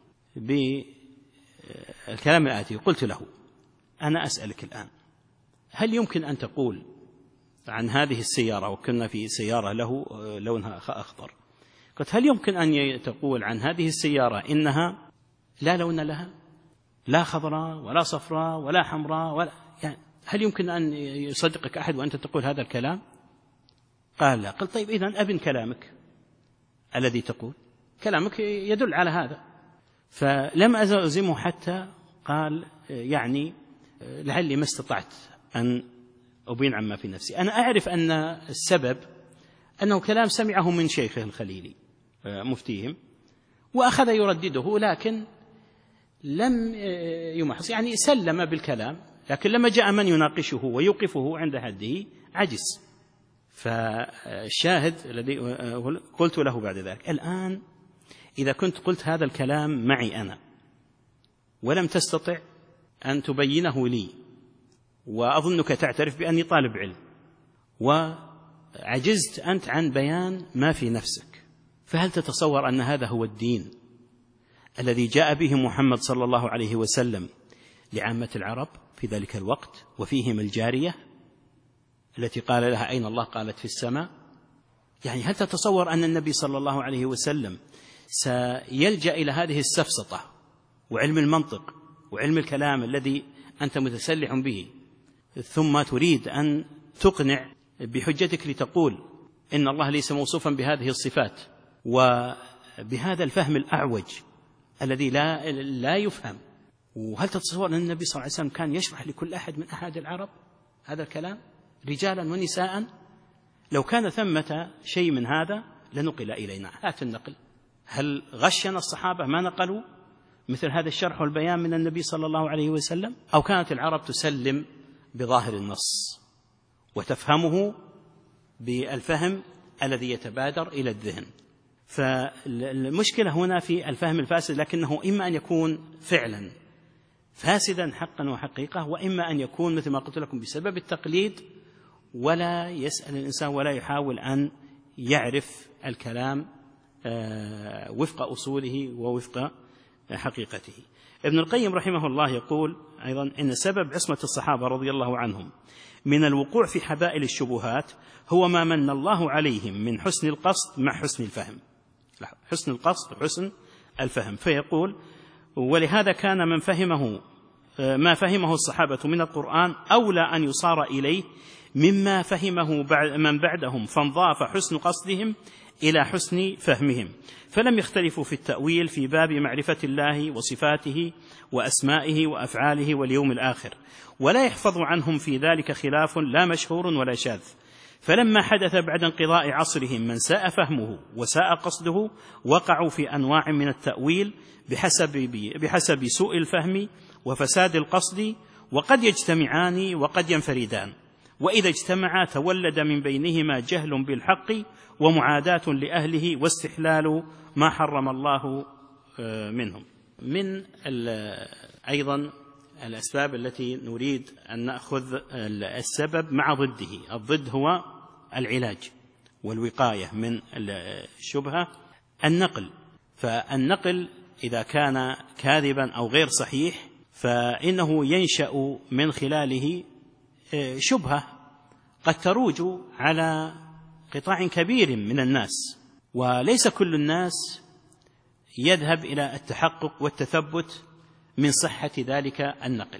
بالكلام الآتي. قلت له: أنا أسألك الآن، هل يمكن أن تقول عن هذه السيارة، وكنا في سيارة له لونها أخضر، قلت: هل يمكن أن تقول عن هذه السيارة إنها لا لون لها، لا خضراء ولا صفراء ولا حمراء ولا، يعني هل يمكن أن يصدقك أحد وأنت تقول هذا الكلام؟ قال: لا. قلت: طيب إذن أبن كلامك الذي تقول، كلامك يدل على هذا. فلم أزمه حتى قال: يعني لعلي ما استطعت أن أبين عما في نفسي. أنا أعرف أن السبب أنه كلام سمعه من شيخه الخليلي مفتيهم وأخذ يردده، لكن لم يمحص، يعني سلم بالكلام، لكن لما جاء من يناقشه ويوقفه عند حده عجز. فالشاهد الذي قلت له بعد ذلك: الآن إذا كنت قلت هذا الكلام معي أنا ولم تستطع أن تبينه لي، وأظنك تعترف بأني طالب علم، وعجزت أنت عن بيان ما في نفسك، فهل تتصور أن هذا هو الدين الذي جاء به محمد صلى الله عليه وسلم لعامة العرب في ذلك الوقت، وفيهم الجارية التي قال لها: أين الله؟ قالت: في السماء. يعني هل تتصور أن النبي صلى الله عليه وسلم سيلجأ إلى هذه السفسطة وعلم المنطق وعلم الكلام الذي أنت متسلح به، ثم تريد أن تقنع بحجتك لتقول إن الله ليس موصوفا بهذه الصفات، وبهذا الفهم الأعوج الذي لا, لا يفهم؟ وهل تتصور أن النبي صلى الله عليه وسلم كان يشرح لكل أحد من أحد العرب هذا الكلام، رجالا ونساء؟ لو كان ثمة شيء من هذا لنقل إلينا. هات النقل. هل غشنا الصحابة ما نقلوا مثل هذا الشرح والبيان من النبي صلى الله عليه وسلم؟ أو كانت العرب تسلم بظاهر النص وتفهمه بالفهم الذي يتبادر إلى الذهن؟ فالمشكلة هنا في الفهم الفاسد، لكنه إما أن يكون فعلا فاسدا حقا وحقيقة، وإما أن يكون مثل ما قلت لكم بسبب التقليد، ولا يسأل الإنسان ولا يحاول أن يعرف الكلام وفق أصوله ووفق حقيقته. ابن القيم رحمه الله يقول أيضا إن سبب عصمة الصحابة رضي الله عنهم من الوقوع في حبائل الشبهات هو ما من الله عليهم من حسن القصد مع حسن الفهم. حسن القصد وحسن الفهم. فيقول: ولهذا كان من فهمه ما فهمه الصحابة من القرآن أولى أن يصار إليه مما فهمه من بعدهم، فانضاف حسن قصدهم إلى حسن فهمهم، فلم يختلفوا في التأويل في باب معرفة الله وصفاته وأسمائه وأفعاله واليوم الآخر، ولا يحفظ عنهم في ذلك خلاف لا مشهور ولا شاذ. فلما حدث بعد انقضاء عصرهم من ساء فهمه وساء قصده، وقعوا في أنواع من التأويل بحسب, بحسب سوء الفهم وفساد القصد، وقد يجتمعان وقد ينفردان، وإذا اجتمعا تولد من بينهما جهل بالحق ومعاداة لأهله واستحلال ما حرم الله منهم. من أيضا الأسباب التي نريد أن نأخذ السبب مع ضده. الضد هو العلاج والوقاية من الشبهة. النقل، فالنقل إذا كان كاذبا أو غير صحيح فإنه ينشأ من خلاله شبهة قد تروج على قطاع كبير من الناس، وليس كل الناس يذهب إلى التحقق والتثبت من صحة ذلك النقل،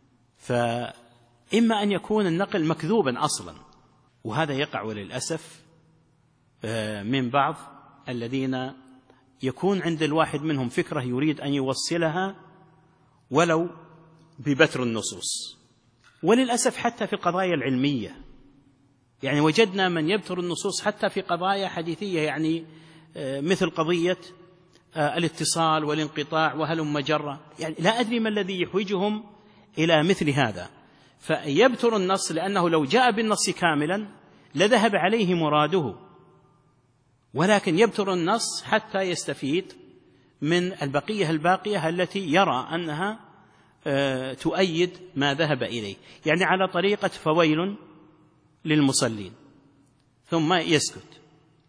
فإما أن يكون النقل مكذوبا أصلا، وهذا يقع للأسف من بعض الذين يكون عند الواحد منهم فكرة يريد أن يوصلها ولو ببتر النصوص. وللأسف حتى في القضايا العلمية، يعني وجدنا من يبتر النصوص حتى في قضايا حديثية، يعني مثل قضية الاتصال والانقطاع وهلم جرة، يعني لا أدري ما الذي يحوجهم إلى مثل هذا. فيبتر النص، لأنه لو جاء بالنص كاملا لذهب عليه مراده، ولكن يبتر النص حتى يستفيد من البقية الباقية التي يرى أنها تؤيد ما ذهب إليه، يعني على طريقة فويل للمصلين ثم يسكت.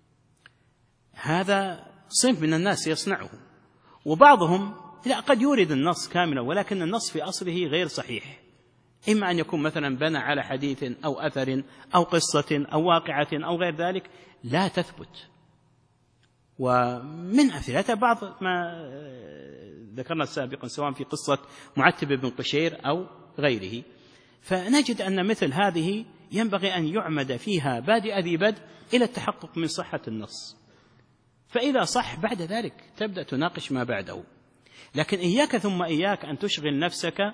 هذا صنف من الناس يصنعه، وبعضهم لا قد يورد النص كاملا ولكن النص في أصله غير صحيح، إما أن يكون مثلا بنى على حديث أو أثر أو قصة أو واقعة أو غير ذلك لا تثبت. ومن أمثلتها بعض ما ذكرنا سابقا سواء في قصة معتب بن قشير أو غيره، فنجد أن مثل هذه ينبغي أن يعمد فيها بادئ ذي بدء إلى التحقق من صحة النص، فإذا صح بعد ذلك تبدأ تناقش ما بعده. لكن إياك ثم إياك أن تشغل نفسك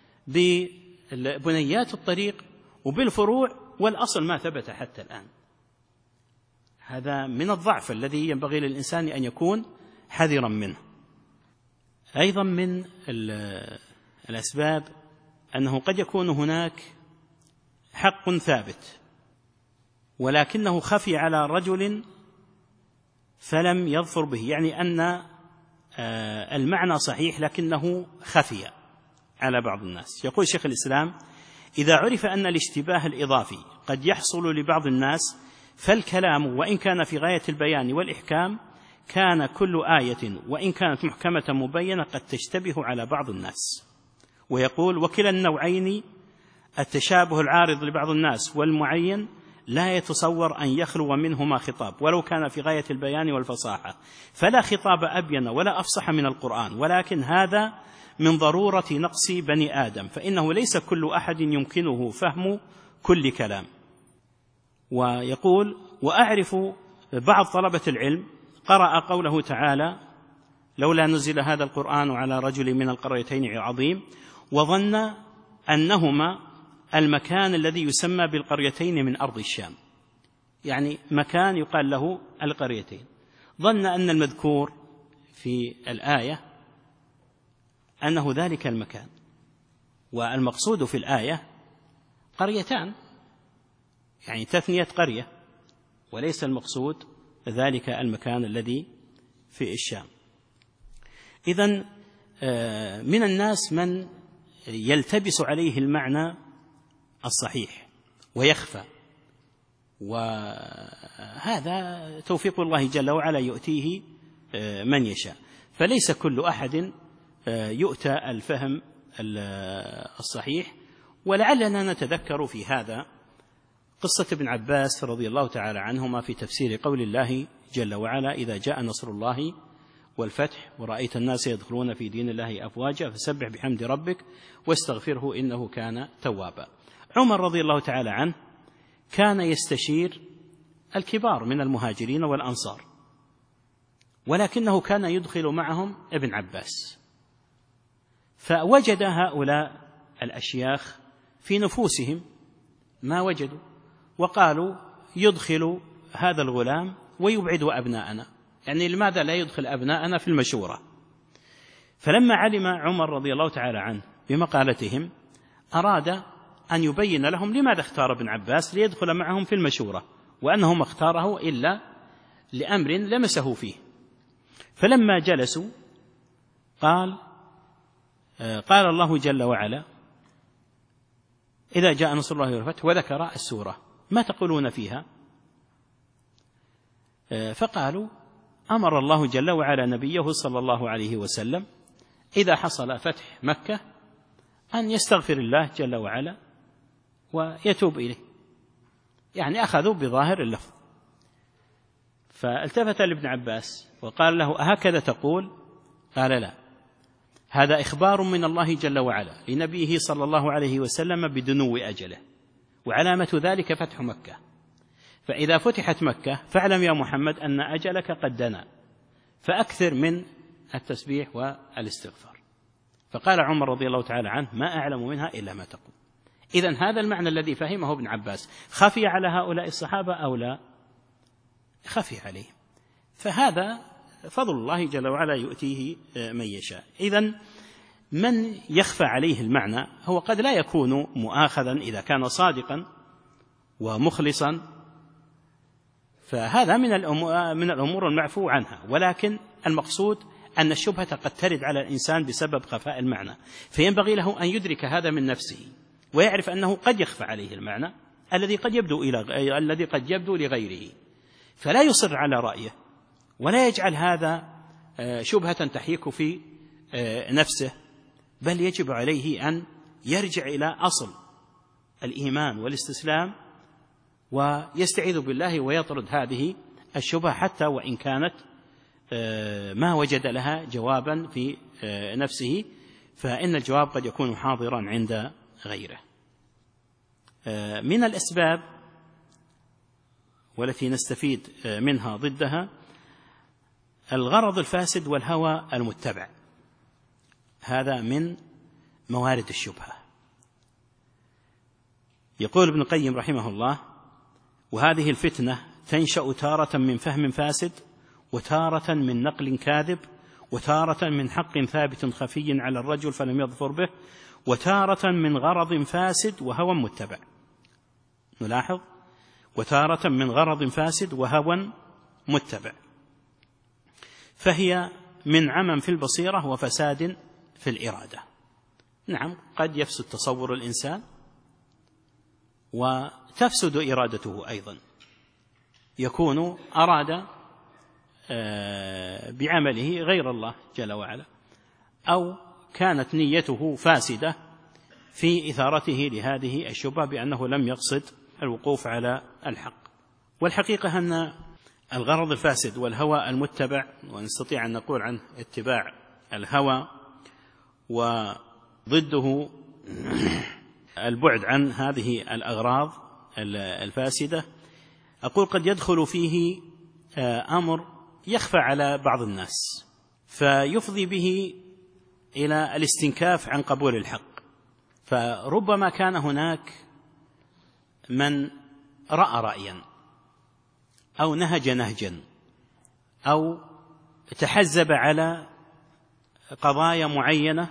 ببنيات الطريق وبالفروع والأصل ما ثبت حتى الآن. هذا من الضعف الذي ينبغي للإنسان أن يكون حذرا منه. أيضا من الأسباب أنه قد يكون هناك حق ثابت ولكنه خفي على رجل فلم يظفر به، يعني أن المعنى صحيح لكنه خفي على بعض الناس. يقول شيخ الإسلام: إذا عرف أن الاشتباه الإضافي قد يحصل لبعض الناس فالكلام وإن كان في غاية البيان والإحكام كان كل آية وإن كانت محكمة مبينة قد تشتبه على بعض الناس. ويقول: وكلا النوعين التشابه العارض لبعض الناس والمعين لا يتصور أن يخلو منهما خطاب ولو كان في غاية البيان والفصاحة، فلا خطاب أبين ولا أفصح من القرآن، ولكن هذا من ضرورة نقص بني آدم، فإنه ليس كل أحد يمكنه فهم كل كلام. ويقول: وأعرف بعض طلبة العلم قرأ قوله تعالى: لولا نزل هذا القرآن على رجل من القريتين عظيم، وظن أنهما المكان الذي يسمى بالقريتين من أرض الشام، يعني مكان يقال له القريتين، ظن أن المذكور في الآية أنه ذلك المكان، والمقصود في الآية قريتان، يعني تثنية قرية، وليس المقصود ذلك المكان الذي في الشام. إذن من الناس من يلتبس عليه المعنى الصحيح ويخفى، وهذا توفيق الله جل وعلا يؤتيه من يشاء، فليس كل أحد يؤتى الفهم الصحيح. ولعلنا نتذكر في هذا قصة ابن عباس رضي الله تعالى عنهما في تفسير قول الله جل وعلا: إذا جاء نصر الله والفتح ورأيت الناس يدخلون في دين الله أفواجا فسبح بحمد ربك واستغفره إنه كان توابا. عمر رضي الله تعالى عنه كان يستشير الكبار من المهاجرين والأنصار، ولكنه كان يدخل معهم ابن عباس، فوجد هؤلاء الأشياخ في نفوسهم ما وجدوا، وقالوا: يدخل هذا الغلام ويبعد أبناءنا، يعني لماذا لا يدخل أبناءنا في المشورة؟ فلما علم عمر رضي الله تعالى عنه بمقالتهم أراد أن يبين لهم لماذا اختار ابن عباس ليدخل معهم في المشورة، وأنه ما اختاره إلا لأمر لمسه فيه. فلما جلسوا قال قال الله جل وعلا: إذا جاء نصر الله والفتح، وذكر السورة، ما تقولون فيها؟ فقالوا: أمر الله جل وعلا نبيه صلى الله عليه وسلم إذا حصل فتح مكة أن يستغفر الله جل وعلا ويتوب إليه، يعني أخذوا بظاهر اللفظ. فالتفت لابن عباس وقال له: أهكذا تقول؟ قال: لا، هذا إخبار من الله جل وعلا لنبيه صلى الله عليه وسلم بدنو أجله، وعلامة ذلك فتح مكة، فإذا فتحت مكة فاعلم يا محمد أن أجلك قد دنا، فأكثر من التسبيح والاستغفار. فقال عمر رضي الله تعالى عنه: ما أعلم منها إلا ما تقول. إذن هذا المعنى الذي فهمه ابن عباس خفي على هؤلاء الصحابة أو لا؟ خفي عليه، فهذا فضل الله جل وعلا يؤتيه من يشاء. إذن من يخفى عليه المعنى هو قد لا يكون مؤاخذا إذا كان صادقا ومخلصا، فهذا من الأمور, من الأمور المعفو عنها، ولكن المقصود أن الشبهة قد ترد على الإنسان بسبب خفاء المعنى، فينبغي له أن يدرك هذا من نفسه ويعرف أنه قد يخفى عليه المعنى الذي قد يبدو إلى الذي قد يبدو لغيره، فلا يصر على رأيه ولا يجعل هذا شبهة تحيك في نفسه، بل يجب عليه أن يرجع إلى أصل الإيمان والاستسلام ويستعيذ بالله ويطرد هذه الشبهة حتى وإن كانت ما وجد لها جوابا في نفسه، فإن الجواب قد يكون حاضرا عند غيره. من الأسباب والتي نستفيد منها ضدها الغرض الفاسد والهوى المتبع، هذا من موارد الشبهة. يقول ابن القيم رحمه الله: وهذه الفتنة تنشأ تارة من فهم فاسد، وتارة من نقل كاذب، وتارة من حق ثابت خفي على الرجل فلم يظفر به، وتارة من غرض فاسد وهوى متبع. نلاحظ: وتارة من غرض فاسد وهوى متبع، فهي من عمم في البصيرة وفساد في الإرادة. نعم، قد يفسد تصور الإنسان وتفسد إرادته أيضا، يكون أراد بعمله غير الله جل وعلا، أو كانت نيته فاسدة في إثارته لهذه الشبهة بأنه لم يقصد الوقوف على الحق. والحقيقة أن الغرض الفاسد والهوى المتبع، ونستطيع أن نقول عنه اتباع الهوى وضده البعد عن هذه الأغراض الفاسدة، أقول قد يدخل فيه أمر يخفى على بعض الناس فيفضي به إلى الاستنكاف عن قبول الحق. فربما كان هناك من رأى رأيا أو نهج نهجا أو تحزب على قضايا معينة،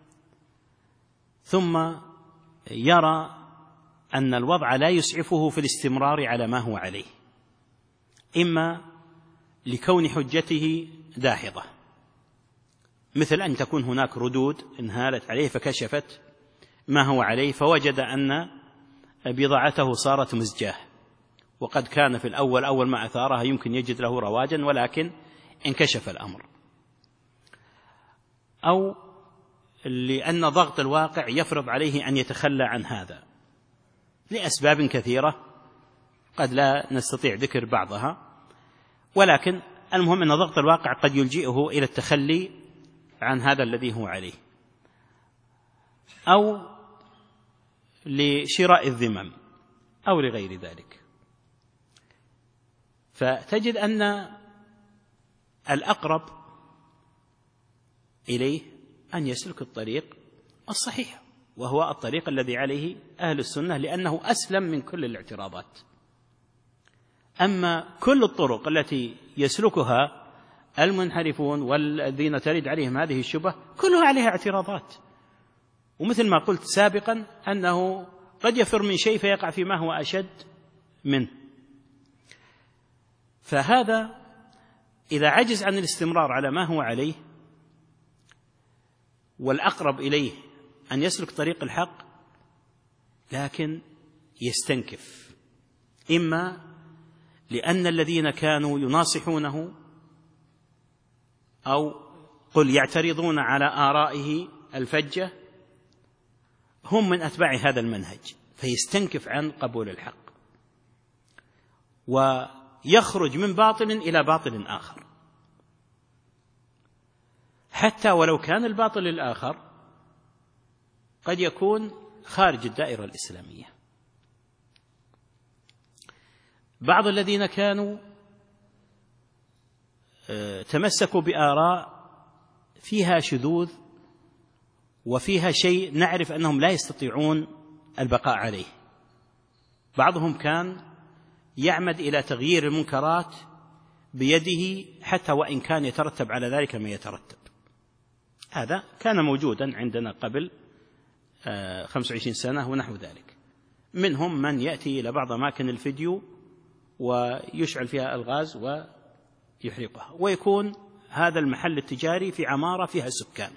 ثم يرى أن الوضع لا يسعفه في الاستمرار على ما هو عليه، إما لكون حجته داحضة، مثل أن تكون هناك ردود انهالت عليه فكشفت ما هو عليه، فوجد أن بضاعته صارت مزجاه، وقد كان في الأول أول ما أثارها يمكن يجد له رواجا، ولكن انكشف الأمر. أو لأن ضغط الواقع يفرض عليه أن يتخلى عن هذا لأسباب كثيرة قد لا نستطيع ذكر بعضها، ولكن المهم أن ضغط الواقع قد يلجئه إلى التخلي عن هذا الذي هو عليه، أو لشراء الذمم أو لغير ذلك. فتجد أن الأقرب إليه أن يسلك الطريق الصحيح، وهو الطريق الذي عليه أهل السنة، لأنه أسلم من كل الاعتراضات. أما كل الطرق التي يسلكها المنحرفون والذين ترد عليهم هذه الشبهة كلها عليها اعتراضات، ومثل ما قلت سابقا أنه قد يفر من شيء فيقع فيما هو أشد منه. فهذا إذا عجز عن الاستمرار على ما هو عليه، والأقرب إليه أن يسلك طريق الحق، لكن يستنكف، إما لأن الذين كانوا يناصحونه أو قل يعترضون على آرائه الفجة هم من أتباع هذا المنهج، فيستنكف عن قبول الحق ويخرج من باطل إلى باطل آخر، حتى ولو كان الباطل الآخر قد يكون خارج الدائرة الإسلامية. بعض الذين كانوا تمسكوا بآراء فيها شذوذ وفيها شيء نعرف أنهم لا يستطيعون البقاء عليه، بعضهم كان يعمد إلى تغيير المنكرات بيده حتى وإن كان يترتب على ذلك ما يترتب. هذا كان موجودا عندنا قبل خمس وعشرين سنة ونحو ذلك. منهم من يأتي إلى بعض أماكن الفيديو ويشعل فيها الغاز ويحرقها، ويكون هذا المحل التجاري في عمارة فيها سكان.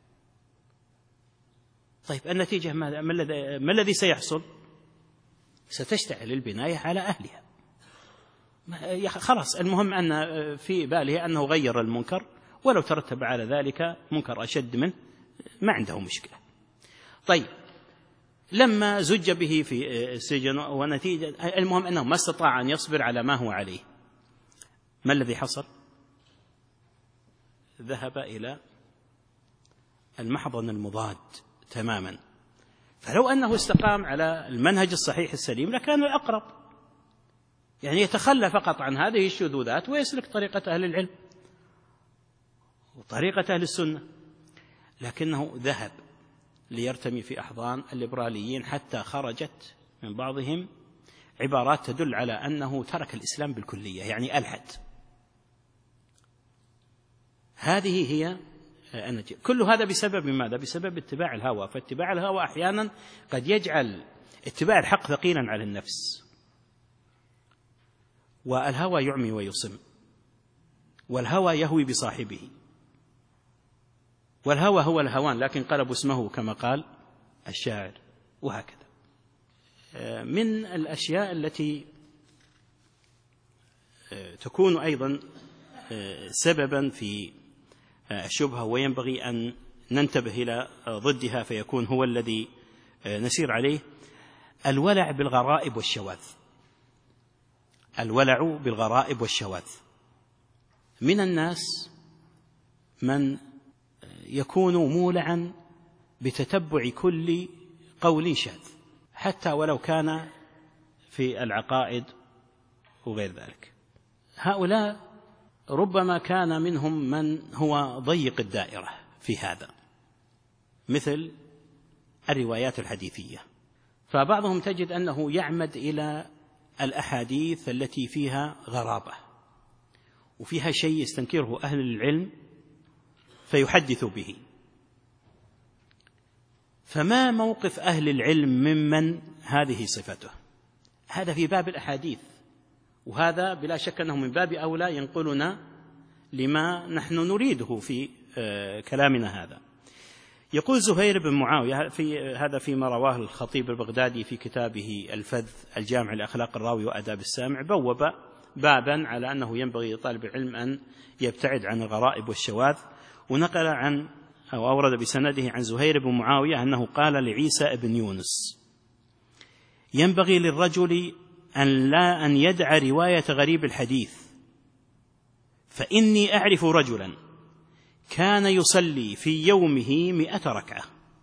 طيب النتيجة ما الذي سيحصل؟ ستشتعل البناية على أهلها. خلاص، المهم أن في باله أنه غير المنكر، ولو ترتب على ذلك منكر أشد منه ما عنده مشكلة. طيب لما زج به في السجن ونتيجة المهم أنه ما استطاع أن يصبر على ما هو عليه، ما الذي حصل؟ ذهب إلى المحضن المضاد تماما. فلو أنه استقام على المنهج الصحيح السليم لكان الأقرب، يعني يتخلى فقط عن هذه الشذوذات ويسلك طريقة أهل العلم وطريقة أهل السنة، لكنه ذهب ليرتمي في أحضان الليبراليين حتى خرجت من بعضهم عبارات تدل على أنه ترك الإسلام بالكلية، يعني ألحد. هذه هي النتيجة. كل هذا بسبب ماذا؟ بسبب اتباع الهوى. فاتباع الهوى أحيانا قد يجعل اتباع الحق ثقيلا على النفس، والهوى يعمي ويصم، والهوى يهوي بصاحبه، والهوى هو الهوان لكن قلبوا اسمه كما قال الشاعر، وهكذا. من الأشياء التي تكون أيضا سببا في الشبهة وينبغي أن ننتبه إلى ضدها فيكون هو الذي نسير عليه، الولع بالغرائب والشواذ. الولع بالغرائب والشواذ. من الناس من يكون مولعا بتتبع كل قول شاذ حتى ولو كان في العقائد وغير ذلك. هؤلاء ربما كان منهم من هو ضيق الدائرة في هذا، مثل الروايات الحديثية. فبعضهم تجد أنه يعمد إلى الأحاديث التي فيها غرابة وفيها شيء يستنكره أهل العلم فيحدث به. فما موقف أهل العلم ممن هذه صفته؟ هذا في باب الأحاديث، وهذا بلا شك أنه من باب أولى ينقلنا لما نحن نريده في كلامنا هذا. يقول زهير بن معاوية في هذا فيما رواه الخطيب البغدادي في كتابه الفذ الجامع لأخلاق الراوي وآداب السامع، بوب بابا على أنه ينبغي لطالب العلم أن يبتعد عن الغرائب والشواذ، ونقل عن أو أورد بسنده عن زهير بن معاوية أنه قال لعيسى بن يونس: ينبغي للرجل أن لا أن يدع رواية غريب الحديث، فإني أعرف رجلا كان يصلي في يومه مئة ركعة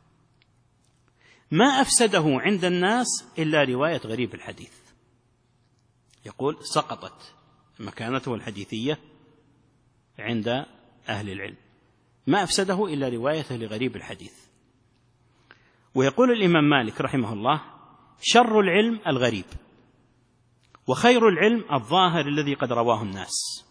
ما أفسده عند الناس إلا رواية غريب الحديث. يقول سقطت مكانته الحديثية عند أهل العلم، ما أفسده إلا روايته لغريب الحديث. ويقول الإمام مالك رحمه الله: شر العلم الغريب، وخير العلم الظاهر الذي قد رواه الناس.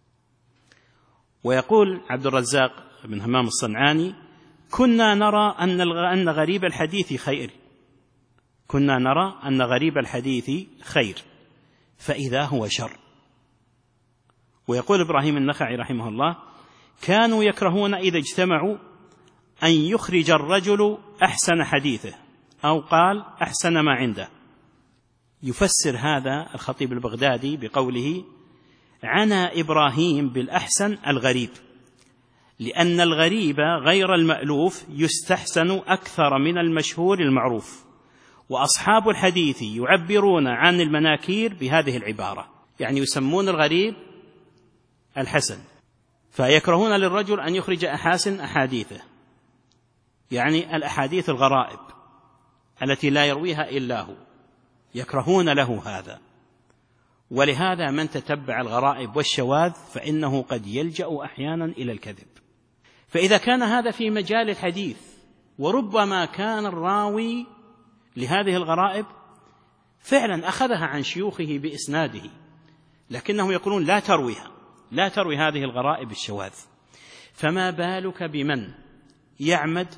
ويقول عبد الرزاق بن همام الصنعاني: كنا نرى أن غريب الحديث خير كنا نرى أن غريب الحديث خير فإذا هو شر. ويقول إبراهيم النخعي رحمه الله: كانوا يكرهون إذا اجتمعوا أن يخرج الرجل أحسن حديثه، أو قال أحسن ما عنده. يفسر هذا الخطيب البغدادي بقوله: عنى إبراهيم بالأحسن الغريب، لأن الغريب غير المألوف يستحسن أكثر من المشهور المعروف، وأصحاب الحديث يعبرون عن المناكير بهذه العبارة، يعني يسمون الغريب الحسن، فيكرهون للرجل أن يخرج أحاسن أحاديثه، يعني الأحاديث الغرائب التي لا يرويها إلا هو، يكرهون له هذا. ولهذا من تتبع الغرائب والشواذ فإنه قد يلجأ أحيانا إلى الكذب. فإذا كان هذا في مجال الحديث، وربما كان الراوي لهذه الغرائب فعلا أخذها عن شيوخه بإسناده، لكنهم يقولون لا ترويها لا تروي هذه الغرائب الشواذ، فما بالك بمن يعمد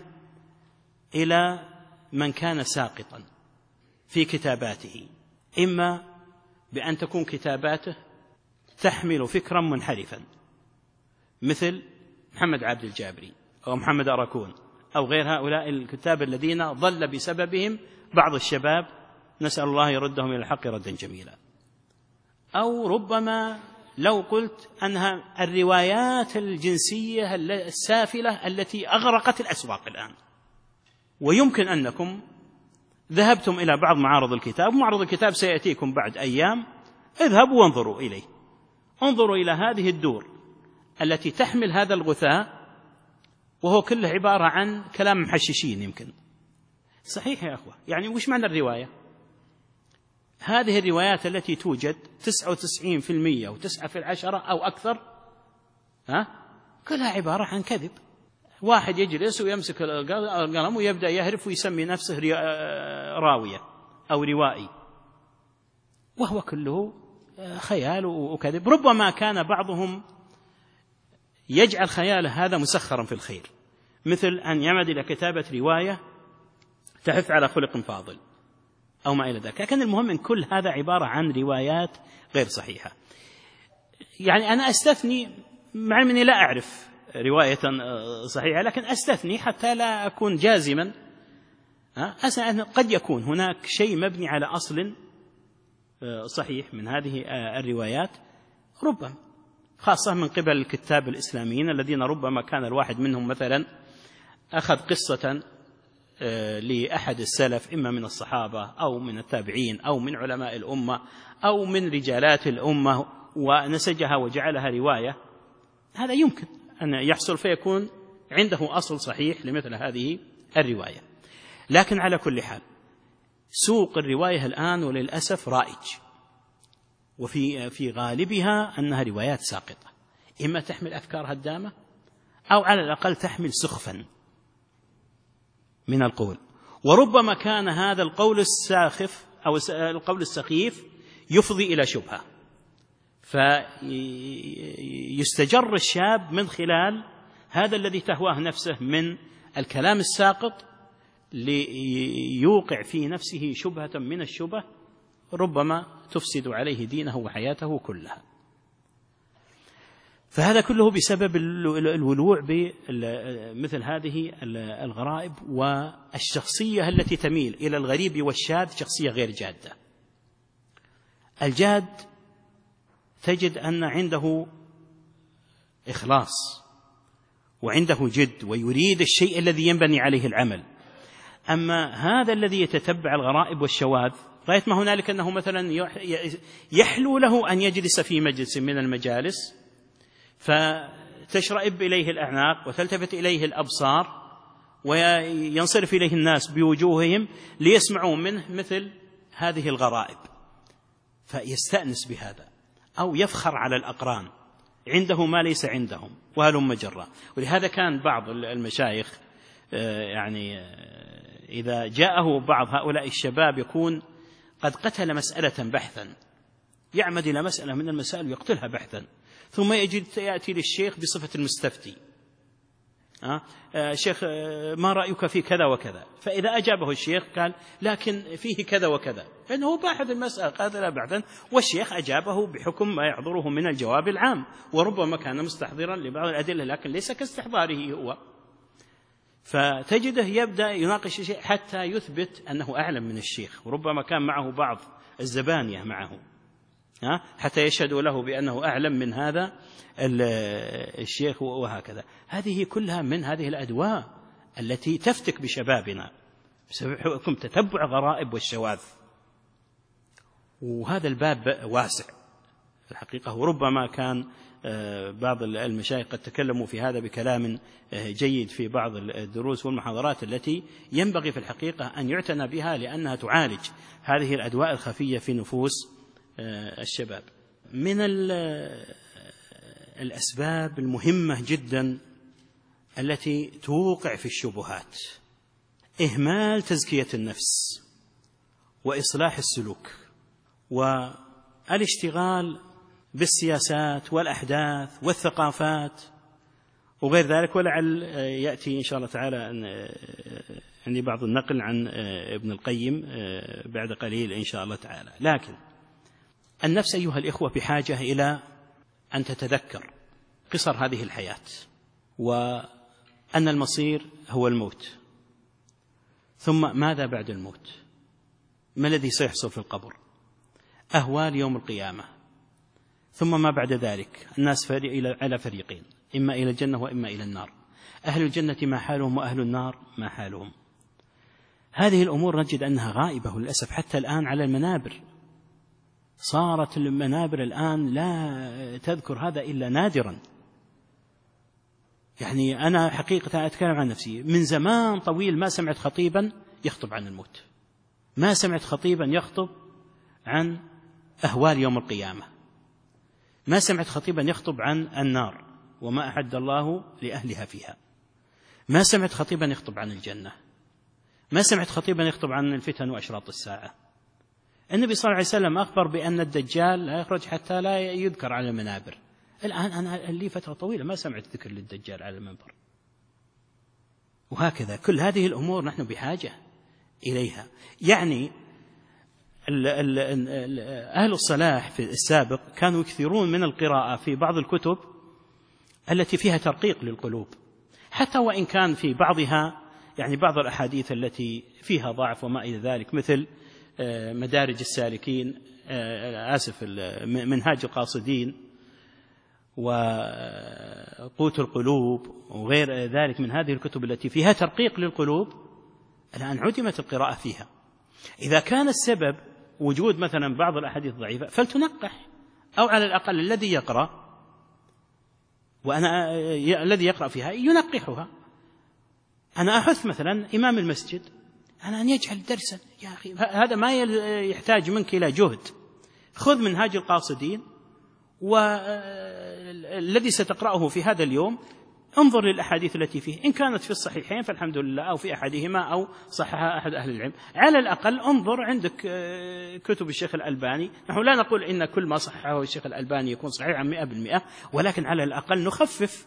إلى من كان ساقطا في كتاباته، إما بأن تكون كتاباته تحمل فكرا منحرفا مثل محمد عبد الجابري أو محمد أراكون أو غير هؤلاء الكتاب الذين ضل بسببهم بعض الشباب، نسأل الله يردهم إلى الحق ردا جميلا. أو ربما لو قلت أنها الروايات الجنسية السافلة التي أغرقت الأسواق الآن، ويمكن أنكم ذهبتم إلى بعض معارض الكتاب، معرض الكتاب سيأتيكم بعد أيام، اذهبوا وانظروا إليه، انظروا إلى هذه الدور التي تحمل هذا الغثاء وهو كله عبارة عن كلام محششين. يمكن صحيح يا أخوة، يعني وش معنى الرواية؟ هذه الروايات التي توجد تسعة وتسعين بالمئة وتسعة في العشرة أو أكثر ها كلها عبارة عن كذب. واحد يجلس ويمسك القلم ويبدأ يهرف ويسمي نفسه راوية أو روائي، وهو كله خيال وكذب. ربما كان بعضهم يجعل خياله هذا مسخرا في الخير، مثل أن يعمد إلى كتابة رواية تحث على خلق فاضل أو ما إلى ذلك. لكن المهم أن كل هذا عبارة عن روايات غير صحيحة. يعني أنا أستثني، مع أني لا أعرف رواية صحيحة، لكن أستثني حتى لا أكون جازما. أن قد يكون هناك شيء مبني على أصل صحيح من هذه الروايات، ربما خاصة من قبل الكتاب الإسلاميين الذين ربما كان الواحد منهم مثلا أخذ قصة لأحد السلف، إما من الصحابة أو من التابعين أو من علماء الأمة أو من رجالات الأمة، ونسجها وجعلها رواية. هذا يمكن أن يحصل، فيكون عنده أصل صحيح لمثل هذه الرواية. لكن على كل حال سوق الرواية الآن وللأسف رائج، وفي في غالبها أنها روايات ساقطة، إما تحمل أفكار هدامة أو على الأقل تحمل سخفا من القول. وربما كان هذا القول الساخف أو القول السخيف يفضي إلى شبهة، فيستجر الشاب من خلال هذا الذي تهواه نفسه من الكلام الساقط ليوقع في نفسه شبهة من الشبه ربما تفسد عليه دينه وحياته كلها. فهذا كله بسبب الولوع بمثل هذه الغرائب، والشخصية التي تميل إلى الغريب والشاذ شخصية غير جادة. الجاد تجد أن عنده إخلاص وعنده جد ويريد الشيء الذي ينبني عليه العمل. أما هذا الذي يتتبع الغرائب والشواذ، رأيت ما هنالك أنه مثلا يحلو له أن يجلس في مجلس من المجالس فتشرئب إليه الأعناق وتلتفت إليه الأبصار وينصرف إليه الناس بوجوههم ليسمعوا منه مثل هذه الغرائب، فيستأنس بهذا أو يفخر على الأقران عنده ما ليس عندهم وهلم جرا. ولهذا كان بعض المشايخ يعني إذا جاءه بعض هؤلاء الشباب يكون قد قتل مسألة بحثا، يعمد إلى مسألة من المسائل ويقتلها بحثا، ثم يجد يأتي للشيخ بصفة المستفتي، أه؟ آه شيخ آه ما رأيك في كذا وكذا؟ فإذا أجابه الشيخ قال لكن فيه كذا وكذا، فإنه باحث المسألة قاتل بحثا، والشيخ أجابه بحكم ما يحضره من الجواب العام، وربما كان مستحضرا لبعض الأدلة لكن ليس كاستحضاره هو. فتجده يبدأ يناقش الشيء حتى يثبت أنه أعلم من الشيخ، وربما كان معه بعض الزبانية معه حتى يشهدوا له بأنه أعلم من هذا الشيخ وهكذا. هذه كلها من هذه الأدواء التي تفتك بشبابنا بسبب حكم تتبع غرائب والشواذ. وهذا الباب واسع الحقيقة، وربما كان بعض المشايخ قد تكلموا في هذا بكلام جيد في بعض الدروس والمحاضرات التي ينبغي في الحقيقة أن يعتنى بها، لأنها تعالج هذه الأدواء الخفية في نفوس الشباب. من الأسباب المهمة جدا التي توقع في الشبهات إهمال تزكية النفس وإصلاح السلوك، والاشتغال بالسياسات والأحداث والثقافات وغير ذلك. ولعل يأتي إن شاء الله تعالى أن عندي بعض النقل عن ابن القيم بعد قليل إن شاء الله تعالى. لكن النفس أيها الإخوة بحاجة إلى أن تتذكر قصر هذه الحياة، وأن المصير هو الموت، ثم ماذا بعد الموت؟ ما الذي سيحصل في القبر؟ أهوال يوم القيامة، ثم ما بعد ذلك؟ الناس على فريقين، إما إلى الجنة وإما إلى النار. أهل الجنة ما حالهم، وأهل النار ما حالهم. هذه الأمور نجد أنها غائبة للأسف حتى الآن على المنابر. صارت المنابر الآن لا تذكر هذا إلا نادرا. يعني أنا حقيقة أتكلم عن نفسي، من زمان طويل ما سمعت خطيبا يخطب عن الموت، ما سمعت خطيبا يخطب عن أهوال يوم القيامة، ما سمعت خطيبا يخطب عن النار وما أعد الله لأهلها فيها، ما سمعت خطيبا يخطب عن الجنة، ما سمعت خطيبا يخطب عن الفتن وأشراط الساعة. النبي صلى الله عليه وسلم أخبر بأن الدجال لا يخرج حتى لا يذكر على المنابر. الآن أنا لي فترة طويلة ما سمعت ذكر للدجال على المنبر. وهكذا كل هذه الأمور نحن بحاجة إليها. يعني أهل الصلاح في السابق كانوا يكثرون من القراءة في بعض الكتب التي فيها ترقيق للقلوب، حتى وإن كان في بعضها يعني بعض الأحاديث التي فيها ضعف وما إلى ذلك، مثل مدارج السالكين، آسف منهاج القاصدين وقوت القلوب وغير ذلك من هذه الكتب التي فيها ترقيق للقلوب. الآن عدمت القراءة فيها. إذا كان السبب وجود مثلا بعض الأحاديث ضعيفة فلتنقح، أو على الأقل الذي يقرأ وأنا الذي يقرأ فيها ينقحها. أنا أحث مثلا إمام المسجد أنا أن يجعل درسا، يا أخي هذا ما يحتاج منك إلى جهد. خذ منهاج القاصدين والذي ستقرأه في هذا اليوم انظر للأحاديث التي فيه، إن كانت في الصحيحين فالحمد لله، أو في أحدهما أو صححها أحد أهل العلم. على الأقل انظر عندك كتب الشيخ الألباني. نحن لا نقول إن كل ما صححه الشيخ الألباني يكون صحيحا مئة بالمئة، ولكن على الأقل نخفف،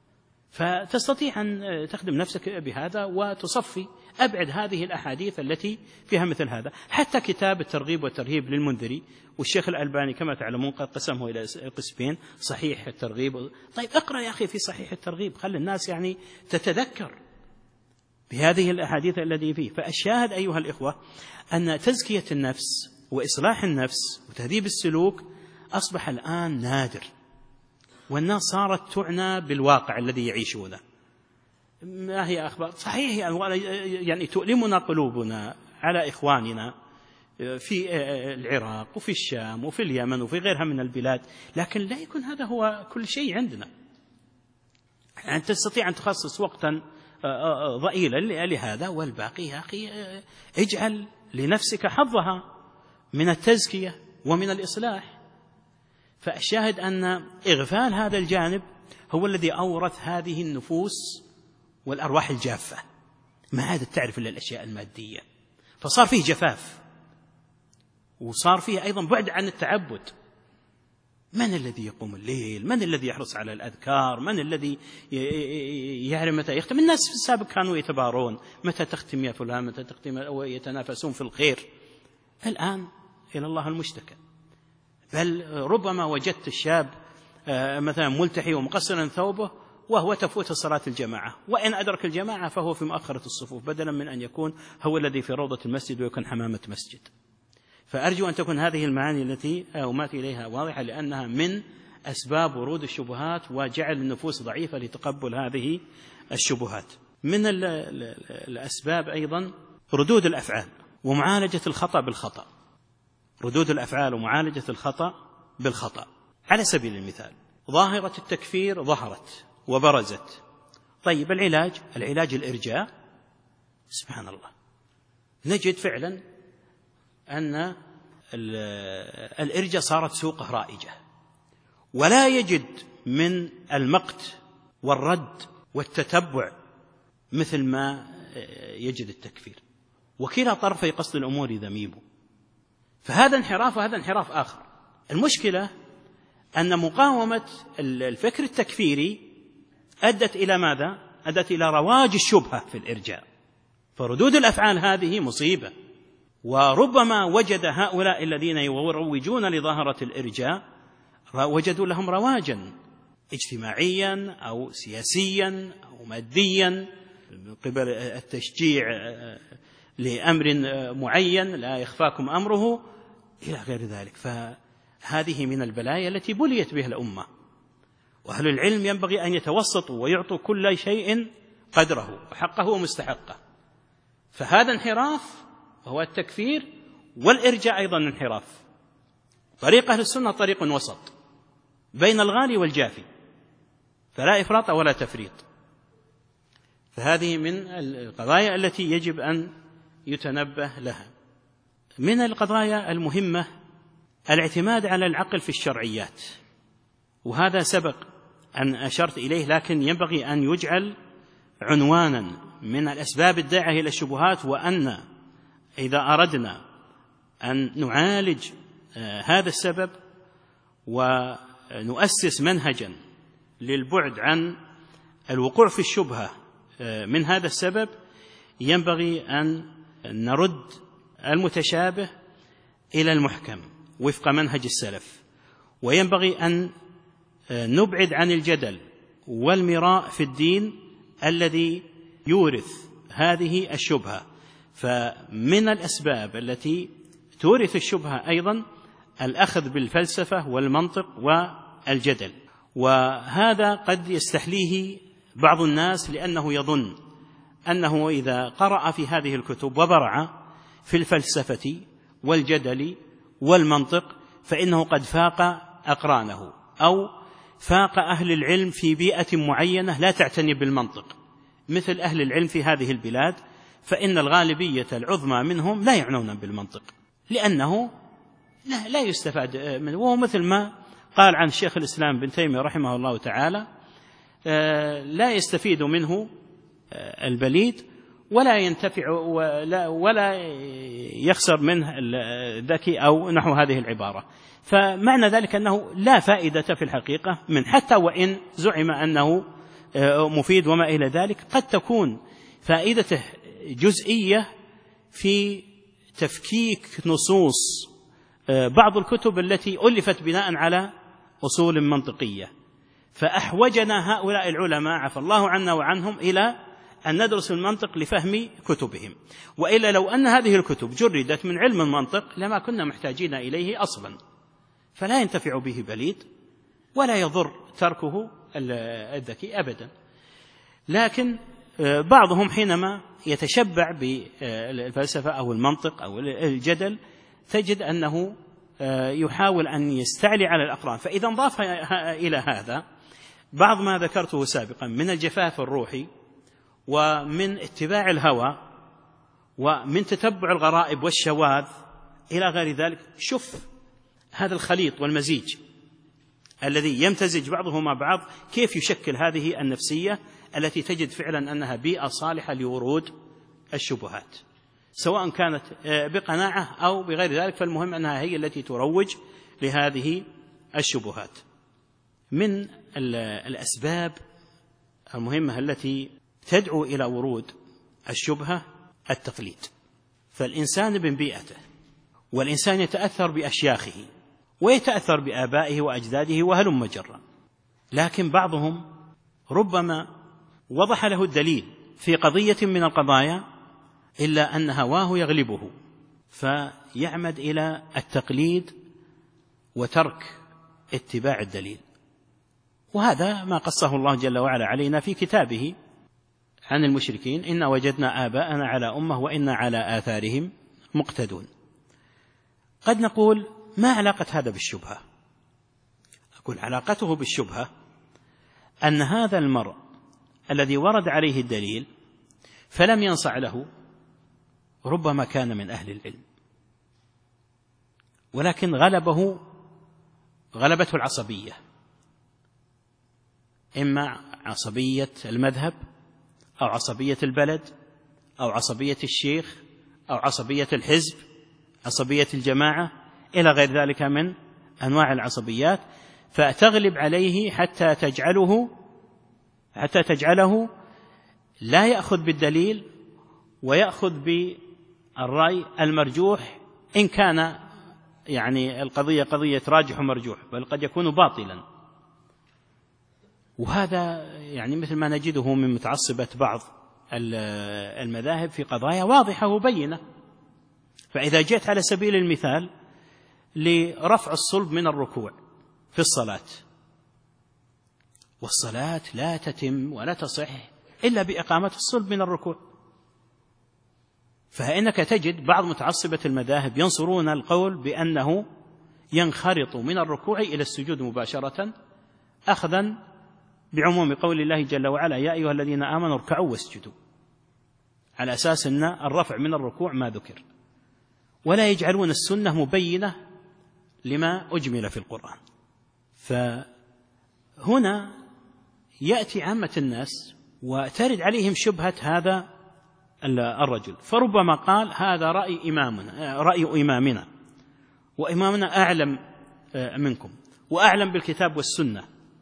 فتستطيع أن تخدم نفسك بهذا وتصفي. أبعد هذه الأحاديث التي فيها مثل هذا. حتى كتاب الترغيب والترهيب للمنذري، والشيخ الألباني كما تعلمون قد قسمه إلى قسمين، صحيح الترغيب. طيب اقرأ يا أخي في صحيح الترغيب، خلي الناس يعني تتذكر بهذه الأحاديث التي فيه. فالشاهد أيها الإخوة أن تزكية النفس وإصلاح النفس وتهذيب السلوك أصبح الآن نادر، والناس صارت تعنى بالواقع الذي يعيشونه. ما هي أخبار صحيح يعني تؤلمنا قلوبنا على إخواننا في العراق وفي الشام وفي اليمن وفي غيرها من البلاد، لكن لا يكون هذا هو كل شيء عندنا. يعني تستطيع أن تخصص وقتا ضئيلا لهذا، والباقي يا أخي اجعل لنفسك حظها من التزكية ومن الإصلاح. فالشاهد أن إغفال هذا الجانب هو الذي أورث هذه النفوس والأرواح الجافة، ما عادت تعرف إلا الأشياء المادية، فصار فيه جفاف، وصار فيه أيضا بعد عن التعبد. من الذي يقوم الليل؟ من الذي يحرص على الأذكار؟ من الذي يعرف متى يختم؟ الناس في السابق كانوا يتبارون، متى تختم يا فلان، متى تختم، ويتنافسون في الخير. الآن إلى الله المشتكى. بل ربما وجدت الشاب مثلا ملتحي ومقصرا ثوبه وهو تفوت صلاة الجماعة، وإن أدرك الجماعة فهو في مؤخرة الصفوف، بدلا من أن يكون هو الذي في روضة المسجد ويكون حمامة مسجد. فأرجو أن تكون هذه المعاني التي أومات إليها واضحة، لأنها من أسباب ورود الشبهات وجعل النفوس ضعيفة لتقبل هذه الشبهات. من الأسباب أيضا ردود الأفعال ومعالجة الخطأ بالخطأ. ردود الأفعال ومعالجة الخطأ بالخطأ. على سبيل المثال ظاهرة التكفير ظهرت وبرزت. طيب العلاج، العلاج الإرجاء. سبحان الله، نجد فعلا أن الإرجاء صارت سوقه رائجة، ولا يجد من المقت والرد والتتبع مثل ما يجد التكفير، وكلا طرفي قصد الأمور ذميم. فهذا انحراف وهذا انحراف آخر. المشكلة أن مقاومة الفكر التكفيري أدت إلى ماذا؟ أدت إلى رواج الشبهة في الإرجاء. فردود الأفعال هذه مصيبة، وربما وجد هؤلاء الذين يروجون لظاهرة الإرجاء وجدوا لهم رواجا اجتماعيا أو سياسيا أو ماديا من قبل التشجيع لأمر معين لا يخفاكم أمره إلى غير ذلك. فهذه من البلايا التي بليت بها الأمة، وأهل العلم ينبغي أن يتوسطوا ويعطوا كل شيء قدره وحقه ومستحقه. فهذا انحراف وهو التكفير، والإرجاء أيضا انحراف. طريق أهل السنة طريق وسط بين الغالي والجافي، فلا إفراط ولا تفريط. فهذه من القضايا التي يجب أن يتنبه لها. من القضايا المهمة الاعتماد على العقل في الشرعيات، وهذا سبق أن أشرت إليه، لكن ينبغي أن يجعل عنوانا من الأسباب الداعية إلى الشبهات. وأن إذا أردنا أن نعالج هذا السبب ونؤسس منهجا للبعد عن الوقوع في الشبهة من هذا السبب، ينبغي أن نرد المتشابه إلى المحكم وفق منهج السلف، وينبغي أن نبعد عن الجدل والمراء في الدين الذي يورث هذه الشبهة. فمن الأسباب التي تورث الشبهة أيضا الأخذ بالفلسفة والمنطق والجدل، وهذا قد يستحليه بعض الناس لأنه يظن أنه إذا قرأ في هذه الكتب وبرع في الفلسفة والجدل والمنطق فإنه قد فاق أقرانه، أو فاق أهل العلم في بيئة معينة لا تعتني بالمنطق مثل أهل العلم في هذه البلاد، فإن الغالبية العظمى منهم لا يعنون بالمنطق لأنه لا يستفاد منه. وهو مثل ما قال عن الشيخ الإسلام بن تيمية رحمه الله تعالى: لا يستفيد منه البليد ولا ينتفع ولا, ولا يخسر منه الذكي، أو نحو هذه العبارة. فمعنى ذلك أنه لا فائدة في الحقيقة من، حتى وإن زعم أنه مفيد وما إلى ذلك، قد تكون فائدته جزئية في تفكيك نصوص بعض الكتب التي ألفت بناء على أصول منطقية. فأحوجنا هؤلاء العلماء عفى الله عنا وعنهم إلى أن ندرس المنطق لفهم كتبهم، وإلا لو أن هذه الكتب جردت من علم المنطق لما كنا محتاجين إليه أصلا. فلا ينتفع به بليد ولا يضر تركه الذكي أبدا. لكن بعضهم حينما يتشبع بالفلسفة أو المنطق أو الجدل تجد أنه يحاول أن يستعلي على الأقران. فإذا انضاف إلى هذا بعض ما ذكرته سابقا من الجفاف الروحي ومن اتباع الهوى ومن تتبع الغرائب والشواذ إلى غير ذلك، شوف هذا الخليط والمزيج الذي يمتزج بعضه مع بعض كيف يشكل هذه النفسية التي تجد فعلا أنها بيئة صالحة لورود الشبهات، سواء كانت بقناعة أو بغير ذلك، فالمهم أنها هي التي تروج لهذه الشبهات. من الأسباب المهمة التي تدعو إلى ورود الشبهة التقليد. فالإنسان من بيئته، والإنسان يتأثر بأشياخه ويتأثر بآبائه وأجداده وهلم جرا، لكن بعضهم ربما وضح له الدليل في قضية من القضايا إلا أن هواه يغلبه فيعمد إلى التقليد وترك اتباع الدليل. وهذا ما قصه الله جل وعلا علينا في كتابه عن المشركين: إنا وجدنا آباءنا على أمة وإنا على آثارهم مقتدون. قد نقول ما علاقة هذا بالشبهة؟ أقول علاقته بالشبهة أن هذا المرء الذي ورد عليه الدليل فلم ينصع له ربما كان من أهل العلم، ولكن غلبه غلبته العصبية، إما عصبية المذهب أو عصبية البلد أو عصبية الشيخ أو عصبية الحزب، عصبية الجماعة إلى غير ذلك من أنواع العصبيات، فتغلب عليه حتى تجعله حتى تجعله لا يأخذ بالدليل ويأخذ بالرأي المرجوح إن كان يعني القضية قضية راجح ومرجوح، بل قد يكون باطلا. وهذا يعني مثل ما نجده من متعصبة بعض المذاهب في قضايا واضحة وبينة. فإذا جئت على سبيل المثال لرفع الصلب من الركوع في الصلاة، والصلاة لا تتم ولا تصح إلا بإقامة الصلب من الركوع، فإنك تجد بعض متعصبة المذاهب ينصرون القول بأنه ينخرط من الركوع إلى السجود مباشرة، أخذا بعموم قول الله جل وعلا يا أيها الذين آمنوا اركعوا واسجدوا، على أساس أن الرفع من الركوع ما ذكر، ولا يجعلون السنة مبينة لما أجمل في القرآن. فهنا يأتي عامة الناس وترد عليهم شبهة هذا الرجل، فربما قال هذا رأي إمامنا رأي إمامنا وإمامنا أعلم منكم وأعلم بالكتاب والسنة،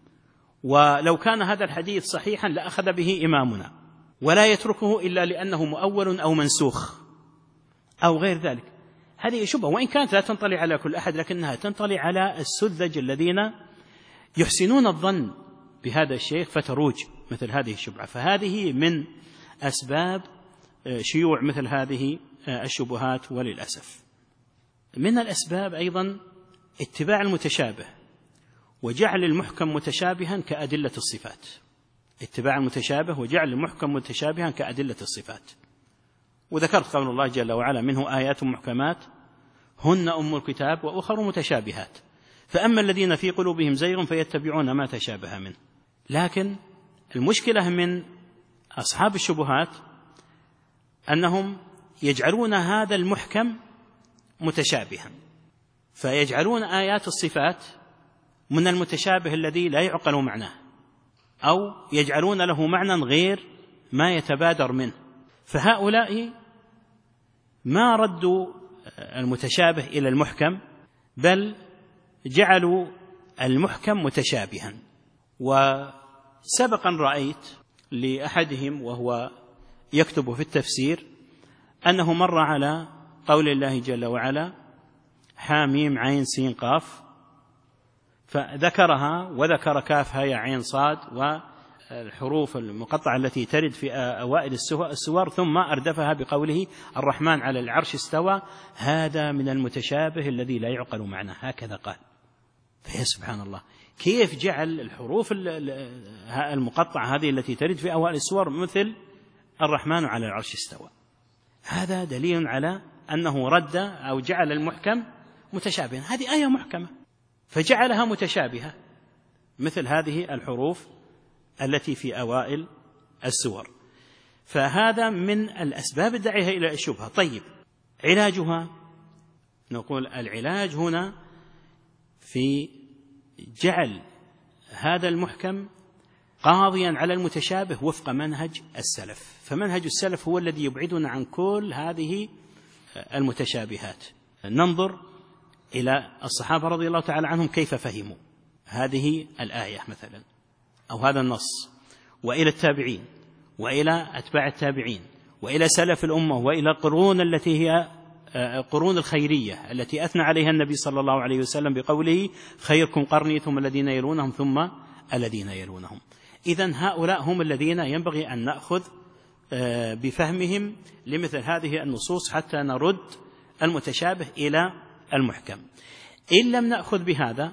ولو كان هذا الحديث صحيحا لأخذ به إمامنا ولا يتركه إلا لأنه مؤول أو منسوخ أو غير ذلك. هذه شبهة، وإن كانت لا تنطلي على كل أحد لكنها تنطلي على السذج الذين يحسنون الظن بهذا الشيخ فتروج مثل هذه الشبهة. فهذه من أسباب شيوع مثل هذه الشبهات. وللأسف من الأسباب أيضا اتباع المتشابه وجعل المحكم متشابها كأدلة الصفات. اتباع المتشابه وجعل المحكم متشابها كأدلة الصفات. وذكرت قول الله جل وعلا منه آيات محكمات هن أم الكتاب وأخر متشابهات فأما الذين في قلوبهم زيغ فيتبعون ما تشابه منه. لكن المشكلة من أصحاب الشبهات أنهم يجعلون هذا المحكم متشابها، فيجعلون آيات الصفات من المتشابه الذي لا يعقل معناه، أو يجعلون له معنى غير ما يتبادر منه. فهؤلاء ما ردوا المتشابه إلى المحكم، بل جعلوا المحكم متشابها. وسبقا رأيت لأحدهم وهو يكتب في التفسير أنه مر على قول الله جل وعلا حاميم عين سين قاف، فذكرها وذكر كاف هاء عين صاد والحروف المقطعة التي ترد في أوائل السور، ثم أردفها بقوله الرحمن على العرش استوى، هذا من المتشابه الذي لا يعقل معناه، هكذا قال. فيا سبحان الله، كيف جعل الحروف المقطعة هذه التي ترد في أوائل السور مثل الرحمن على العرش استوى؟ هذا دليل على أنه رد أو جعل المحكم متشابها. هذه آية محكمة فجعلها متشابهة مثل هذه الحروف التي في أوائل السور. فهذا من الأسباب الداعية إلى الشبهة. طيب، علاجها؟ نقول العلاج هنا في جعل هذا المحكم قاضيا على المتشابه وفق منهج السلف. فمنهج السلف هو الذي يبعدنا عن كل هذه المتشابهات. ننظر إلى الصحابة رضي الله تعالى عنهم كيف فهموا هذه الآية مثلا أو هذا النص، وإلى التابعين وإلى أتباع التابعين وإلى سلف الأمة وإلى القرون التي هي قرون الخيرية التي أثنى عليها النبي صلى الله عليه وسلم بقوله خيركم قرني ثم الذين يلونهم ثم الذين يلونهم. إذن هؤلاء هم الذين ينبغي أن نأخذ بفهمهم لمثل هذه النصوص حتى نرد المتشابه إلى المحكم. إن لم نأخذ بهذا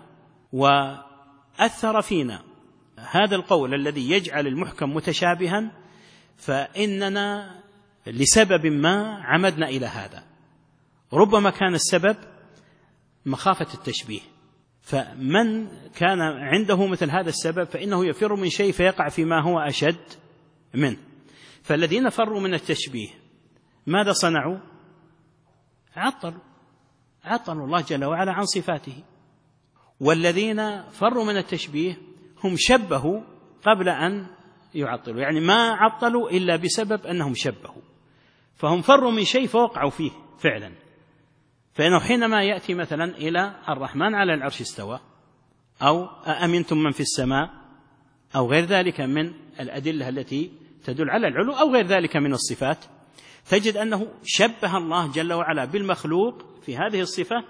وأثر فينا هذا القول الذي يجعل المحكم متشابها، فإننا لسبب ما عمدنا إلى هذا. ربما كان السبب مخافة التشبيه، فمن كان عنده مثل هذا السبب فإنه يفر من شيء فيقع فيما هو أشد منه. فالذين فروا من التشبيه ماذا صنعوا؟ عطلوا عطلوا الله جل وعلا عن صفاته. والذين فروا من التشبيه هم شبهوا قبل أن يعطلوا، يعني ما عطلوا إلا بسبب أنهم شبهوا، فهم فروا من شيء فوقعوا فيه فعلا. فإنه حينما يأتي مثلا إلى الرحمن على العرش استوى أو أأمنتم من في السماء أو غير ذلك من الأدلة التي تدل على العلو أو غير ذلك من الصفات، تجد أنه شبه الله جل وعلا بالمخلوق في هذه الصفة،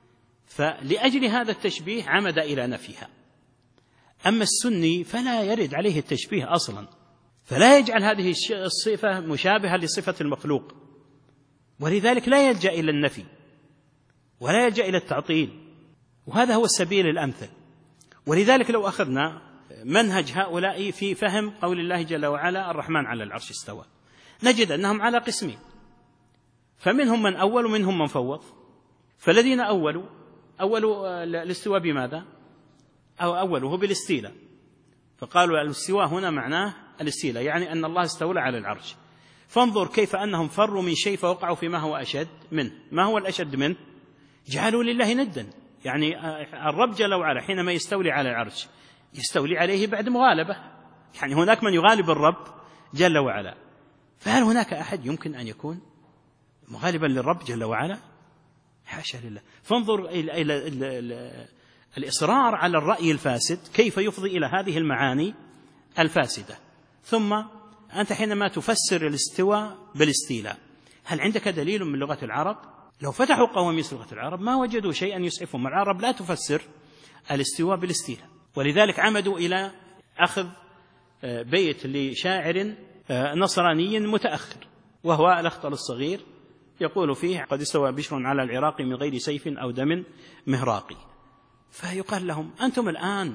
فلأجل هذا التشبيه عمد إلى نفيها. أما السني فلا يرد عليه التشبيه أصلا، فلا يجعل هذه الصفة مشابهة لصفة المخلوق، ولذلك لا يلجأ إلى النفي ولا يلجأ إلى التعطيل، وهذا هو السبيل الأمثل. ولذلك لو أخذنا منهج هؤلاء في فهم قول الله جل وعلا الرحمن على العرش استوى، نجد أنهم على قسمين، فمنهم من أول ومنهم من فوض. فالذين أولوا أولوا الاستواء بماذا؟ أو أوله بالاستيلاء، فقالوا الاستواء هنا معناه الاستيلاء، يعني أن الله استولى على العرش. فانظر كيف أنهم فروا من شيء فوقعوا فيما هو أشد منه. ما هو الأشد منه؟ جعلوا لله ندا، يعني الرب جل وعلا حينما يستولي على العرش يستولي عليه بعد مغالبة، يعني هناك من يغالب الرب جل وعلا، فهل هناك أحد يمكن أن يكون مغالبا للرب جل وعلا؟ حاشا لله. فانظر إلى الإصرار على الرأي الفاسد كيف يفضي إلى هذه المعاني الفاسدة. ثم أنت حينما تفسر الاستواء بالاستيلاء، هل عندك دليل من لغة العرب؟ لو فتحوا قواميس لغة العرب ما وجدوا شيئا يسعفهم. العرب لا تفسر الاستواء بالاستيلاء، ولذلك عمدوا إلى أخذ بيت لشاعر نصراني متأخر وهو الأخطل الصغير، يقول فيه قد استوى بشر على العراق من غير سيف أو دم مهراقي. فيقال لهم أنتم الآن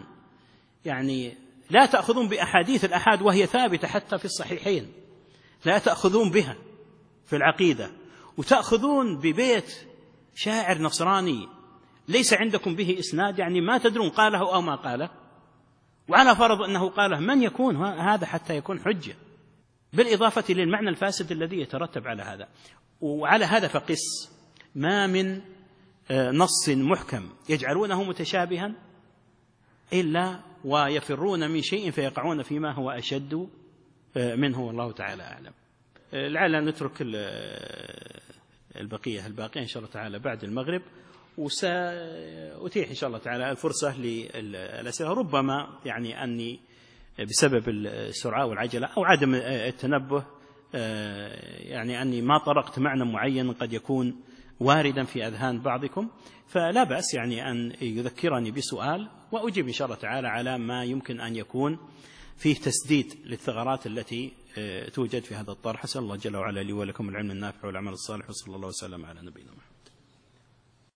يعني لا تأخذون بأحاديث الأحاد وهي ثابتة حتى في الصحيحين، لا تأخذون بها في العقيدة، وتأخذون ببيت شاعر نصراني ليس عندكم به إسناد، يعني ما تدرون قاله أو ما قاله، وعلى فرض أنه قاله من يكون هذا حتى يكون حجة، بالإضافة للمعنى الفاسد الذي يترتب على هذا. وعلى هذا فقس ما من نص محكم يجعلونه متشابها إلا ويفرون من شيء فيقعون فيما هو أشد منه، والله تعالى أعلم. لعلنا نترك البقية الباقية إن شاء الله تعالى بعد المغرب، وسأتيح إن شاء الله تعالى الفرصة للأسئلة. ربما يعني أني بسبب السرعة والعجلة أو عدم التنبه يعني أني ما طرقت معنى معين قد يكون واردا في أذهان بعضكم، فلا بأس يعني أن يذكرني بسؤال وأجيب إن شاء الله تعالى على ما يمكن أن يكون فيه تسديد للثغرات التي توجد في هذا الطرح. أسأل الله جل وعلا لي ولكم العلم النافع والعمل الصالح، وصلى الله وسلم على نبينا محمد.